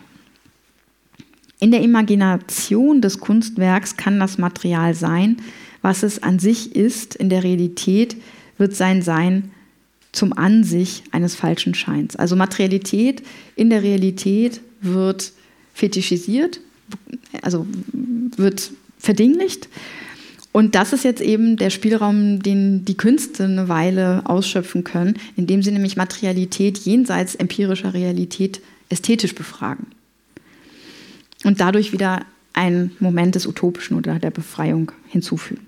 In der Imagination des Kunstwerks kann das Material sein, was es an sich ist. In der Realität wird sein Sein zum An-sich eines falschen Scheins. Also Materialität in der Realität wird fetischisiert, also wird verdinglicht. Und das ist jetzt eben der Spielraum, den die Künste eine Weile ausschöpfen können, indem sie nämlich Materialität jenseits empirischer Realität ästhetisch befragen. Und dadurch wieder einen Moment des Utopischen oder der Befreiung hinzufügen.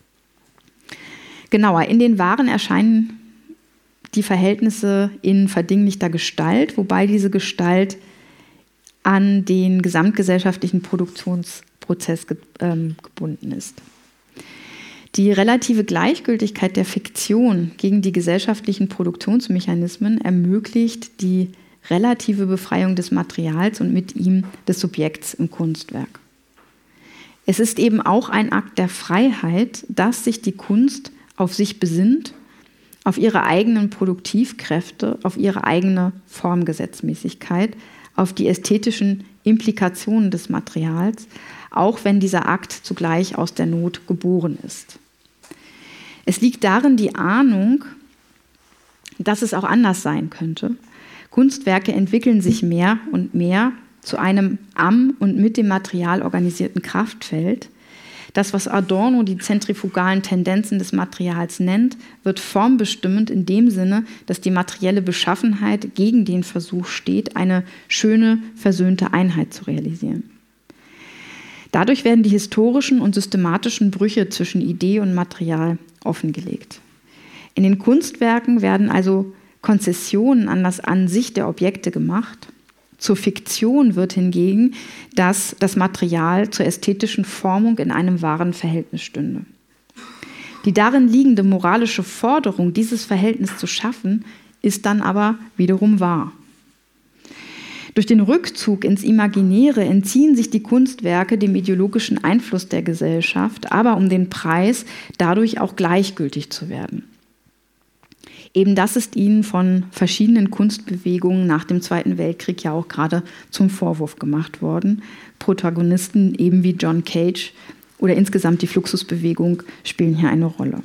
Genauer, in den Waren erscheinen die Verhältnisse in verdinglichter Gestalt, wobei diese Gestalt an den gesamtgesellschaftlichen Produktionsprozess ge- ähm, gebunden ist. Die relative Gleichgültigkeit der Fiktion gegen die gesellschaftlichen Produktionsmechanismen ermöglicht die relative Befreiung des Materials und mit ihm des Subjekts im Kunstwerk. Es ist eben auch ein Akt der Freiheit, dass sich die Kunst auf sich besinnt, auf ihre eigenen Produktivkräfte, auf ihre eigene Formgesetzmäßigkeit, auf die ästhetischen Implikationen des Materials, auch wenn dieser Akt zugleich aus der Not geboren ist. Es liegt darin die Ahnung, dass es auch anders sein könnte. Kunstwerke entwickeln sich mehr und mehr zu einem am und mit dem Material organisierten Kraftfeld. Das, was Adorno die zentrifugalen Tendenzen des Materials nennt, wird formbestimmend in dem Sinne, dass die materielle Beschaffenheit gegen den Versuch steht, eine schöne, versöhnte Einheit zu realisieren. Dadurch werden die historischen und systematischen Brüche zwischen Idee und Material offengelegt. In den Kunstwerken werden also Konzessionen an das An sich der Objekte gemacht. Zur Fiktion wird hingegen, dass das Material zur ästhetischen Formung in einem wahren Verhältnis stünde. Die darin liegende moralische Forderung, dieses Verhältnis zu schaffen, ist dann aber wiederum wahr. Durch den Rückzug ins Imaginäre entziehen sich die Kunstwerke dem ideologischen Einfluss der Gesellschaft, aber um den Preis, dadurch auch gleichgültig zu werden. Eben das ist ihnen von verschiedenen Kunstbewegungen nach dem Zweiten Weltkrieg ja auch gerade zum Vorwurf gemacht worden. Protagonisten eben wie John Cage oder insgesamt die Fluxusbewegung spielen hier eine Rolle.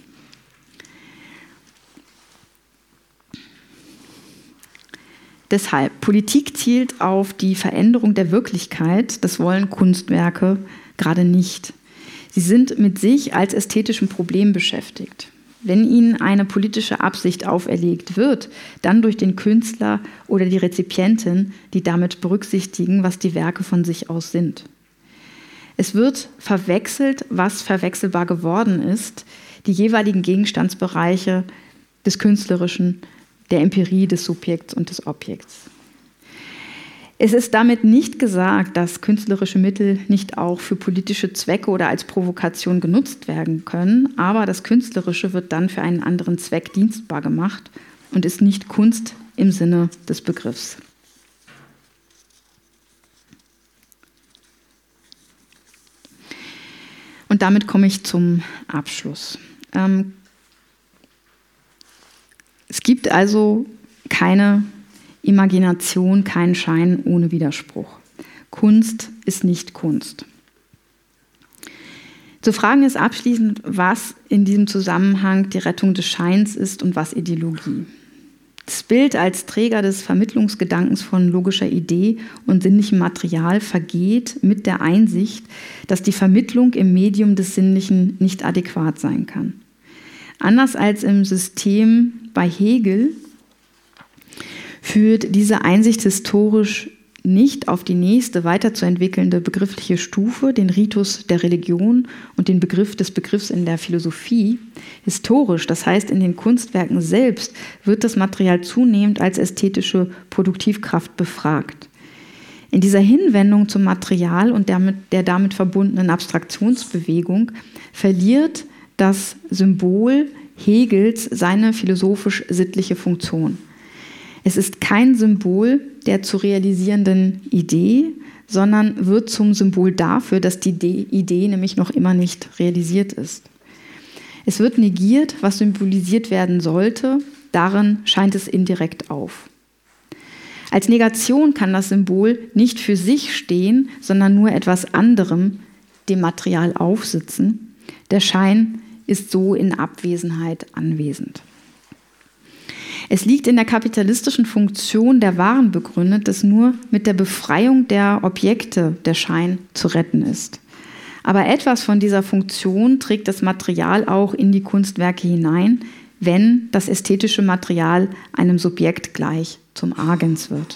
Deshalb, Politik zielt auf die Veränderung der Wirklichkeit, das wollen Kunstwerke gerade nicht. Sie sind mit sich als ästhetischen Problem beschäftigt. Wenn ihnen eine politische Absicht auferlegt wird, dann durch den Künstler oder die Rezipientin, die damit berücksichtigen, was die Werke von sich aus sind. Es wird verwechselt, was verwechselbar geworden ist, die jeweiligen Gegenstandsbereiche des Künstlerischen, der Empirie des Subjekts und des Objekts. Es ist damit nicht gesagt, dass künstlerische Mittel nicht auch für politische Zwecke oder als Provokation genutzt werden können, aber das Künstlerische wird dann für einen anderen Zweck dienstbar gemacht und ist nicht Kunst im Sinne des Begriffs. Und damit komme ich zum Abschluss. Ähm, Es Es gibt also keine Imagination, keinen Schein ohne Widerspruch. Kunst ist nicht Kunst. Zu fragen ist abschließend, was in diesem Zusammenhang die Rettung des Scheins ist und was Ideologie. Das Bild als Träger des Vermittlungsgedankens von logischer Idee und sinnlichem Material vergeht mit der Einsicht, dass die Vermittlung im Medium des Sinnlichen nicht adäquat sein kann. Anders als im System bei Hegel führt diese Einsicht historisch nicht auf die nächste weiterzuentwickelnde begriffliche Stufe, den Ritus der Religion und den Begriff des Begriffs in der Philosophie. Historisch, das heißt in den Kunstwerken selbst, wird das Material zunehmend als ästhetische Produktivkraft befragt. In dieser Hinwendung zum Material und damit, der damit verbundenen Abstraktionsbewegung verliert das Symbol Hegels seine philosophisch-sittliche Funktion. Es ist kein Symbol der zu realisierenden Idee, sondern wird zum Symbol dafür, dass die Idee nämlich noch immer nicht realisiert ist. Es wird negiert, was symbolisiert werden sollte, darin scheint es indirekt auf. Als Negation kann das Symbol nicht für sich stehen, sondern nur etwas anderem, dem Material aufsitzen. Der Schein ist so in Abwesenheit anwesend. Es liegt in der kapitalistischen Funktion der Waren begründet, dass nur mit der Befreiung der Objekte der Schein zu retten ist. Aber etwas von dieser Funktion trägt das Material auch in die Kunstwerke hinein, wenn das ästhetische Material einem Subjekt gleich zum Agens wird.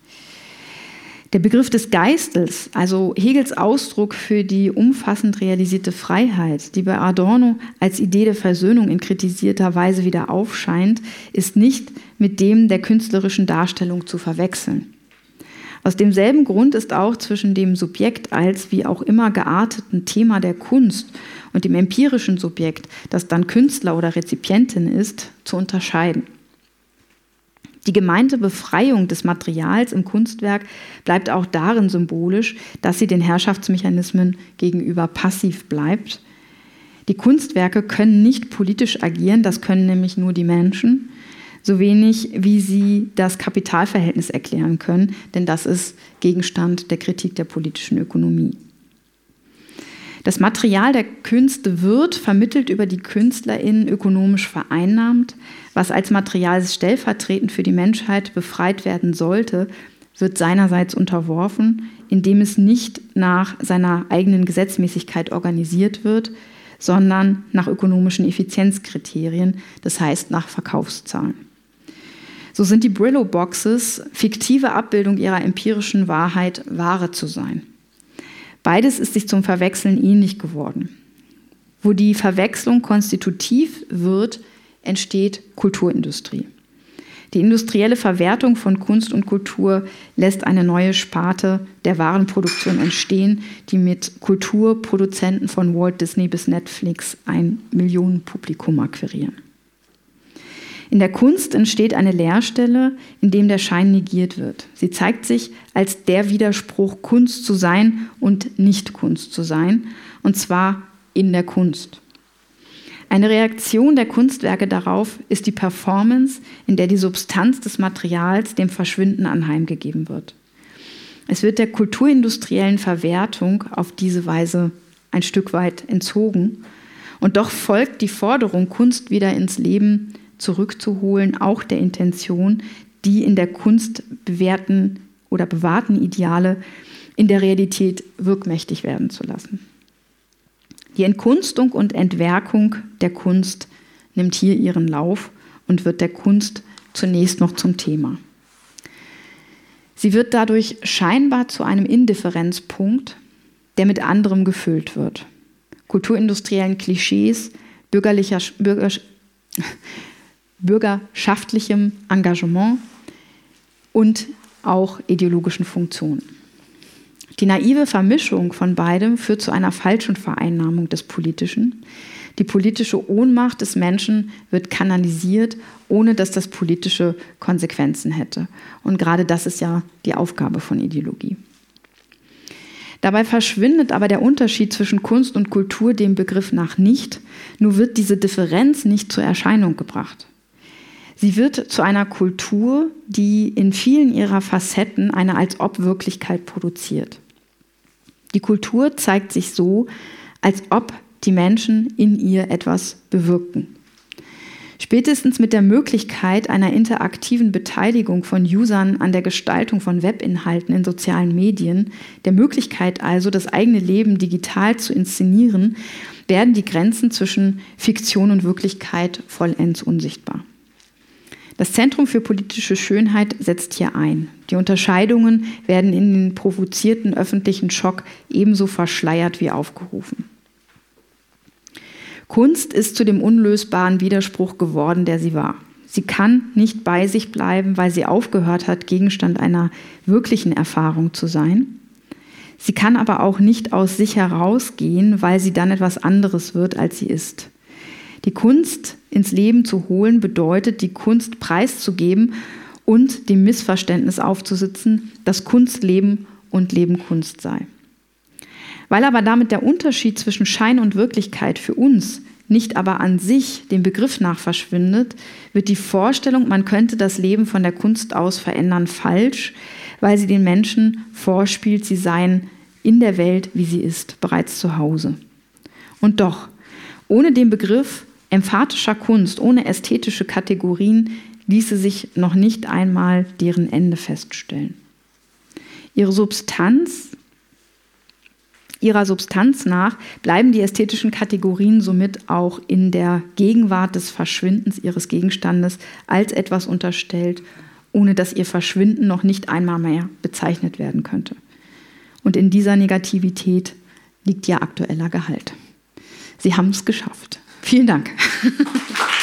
Der Begriff des Geistes, also Hegels Ausdruck für die umfassend realisierte Freiheit, die bei Adorno als Idee der Versöhnung in kritisierter Weise wieder aufscheint, ist nicht mit dem der künstlerischen Darstellung zu verwechseln. Aus demselben Grund ist auch zwischen dem Subjekt als wie auch immer gearteten Thema der Kunst und dem empirischen Subjekt, das dann Künstler oder Rezipientin ist, zu unterscheiden. Die gemeinte Befreiung des Materials im Kunstwerk bleibt auch darin symbolisch, dass sie den Herrschaftsmechanismen gegenüber passiv bleibt. Die Kunstwerke können nicht politisch agieren, das können nämlich nur die Menschen, so wenig wie sie das Kapitalverhältnis erklären können, denn das ist Gegenstand der Kritik der politischen Ökonomie. Das Material der Künste wird vermittelt über die KünstlerInnen ökonomisch vereinnahmt. Was als Material stellvertretend für die Menschheit befreit werden sollte, wird seinerseits unterworfen, indem es nicht nach seiner eigenen Gesetzmäßigkeit organisiert wird, sondern nach ökonomischen Effizienzkriterien, das heißt nach Verkaufszahlen. So sind die Brillo-Boxes fiktive Abbildung ihrer empirischen Wahrheit, Ware zu sein. Beides ist sich zum Verwechseln ähnlich geworden. Wo die Verwechslung konstitutiv wird, entsteht Kulturindustrie. Die industrielle Verwertung von Kunst und Kultur lässt eine neue Sparte der Warenproduktion entstehen, die mit Kulturproduzenten von Walt Disney bis Netflix ein Millionenpublikum akquirieren. In der Kunst entsteht eine Leerstelle, in dem der Schein negiert wird. Sie zeigt sich als der Widerspruch, Kunst zu sein und nicht Kunst zu sein, und zwar in der Kunst. Eine Reaktion der Kunstwerke darauf ist die Performance, in der die Substanz des Materials dem Verschwinden anheimgegeben wird. Es wird der kulturindustriellen Verwertung auf diese Weise ein Stück weit entzogen, und doch folgt die Forderung, Kunst wieder ins Leben zurückzuholen, auch der Intention, die in der Kunst bewährten oder bewahrten Ideale in der Realität wirkmächtig werden zu lassen. Die Entkunstung und Entwerkung der Kunst nimmt hier ihren Lauf und wird der Kunst zunächst noch zum Thema. Sie wird dadurch scheinbar zu einem Indifferenzpunkt, der mit anderem gefüllt wird. Kulturindustriellen Klischees, bürgerlicher, bürger, bürgerschaftlichem Engagement und auch ideologischen Funktionen. Die naive Vermischung von beidem führt zu einer falschen Vereinnahmung des Politischen. Die politische Ohnmacht des Menschen wird kanalisiert, ohne dass das Politische Konsequenzen hätte. Und gerade das ist ja die Aufgabe von Ideologie. Dabei verschwindet aber der Unterschied zwischen Kunst und Kultur dem Begriff nach nicht, nur wird diese Differenz nicht zur Erscheinung gebracht. Sie wird zu einer Kultur, die in vielen ihrer Facetten eine Als-ob-Wirklichkeit produziert. Die Kultur zeigt sich so, als ob die Menschen in ihr etwas bewirken. Spätestens mit der Möglichkeit einer interaktiven Beteiligung von Usern an der Gestaltung von Webinhalten in sozialen Medien, der Möglichkeit also, das eigene Leben digital zu inszenieren, werden die Grenzen zwischen Fiktion und Wirklichkeit vollends unsichtbar. Das Zentrum für politische Schönheit setzt hier ein. Die Unterscheidungen werden in den provozierten öffentlichen Schock ebenso verschleiert wie aufgerufen. Kunst ist zu dem unlösbaren Widerspruch geworden, der sie war. Sie kann nicht bei sich bleiben, weil sie aufgehört hat, Gegenstand einer wirklichen Erfahrung zu sein. Sie kann aber auch nicht aus sich herausgehen, weil sie dann etwas anderes wird, als sie ist. Die Kunst ins Leben zu holen bedeutet, die Kunst preiszugeben und dem Missverständnis aufzusitzen, dass Kunst Leben und Leben Kunst sei. Weil aber damit der Unterschied zwischen Schein und Wirklichkeit für uns nicht aber an sich dem Begriff nach verschwindet, wird die Vorstellung, man könnte das Leben von der Kunst aus verändern, falsch, weil sie den Menschen vorspielt, sie seien in der Welt, wie sie ist, bereits zu Hause. Und doch, ohne den Begriff emphatischer Kunst, ohne ästhetische Kategorien, ließe sich noch nicht einmal deren Ende feststellen. Ihre Substanz Ihrer Substanz nach bleiben die ästhetischen Kategorien somit auch in der Gegenwart des Verschwindens ihres Gegenstandes als etwas unterstellt, ohne dass ihr Verschwinden noch nicht einmal mehr bezeichnet werden könnte. Und in dieser Negativität liegt ihr aktueller Gehalt. Sie haben es geschafft. Vielen Dank.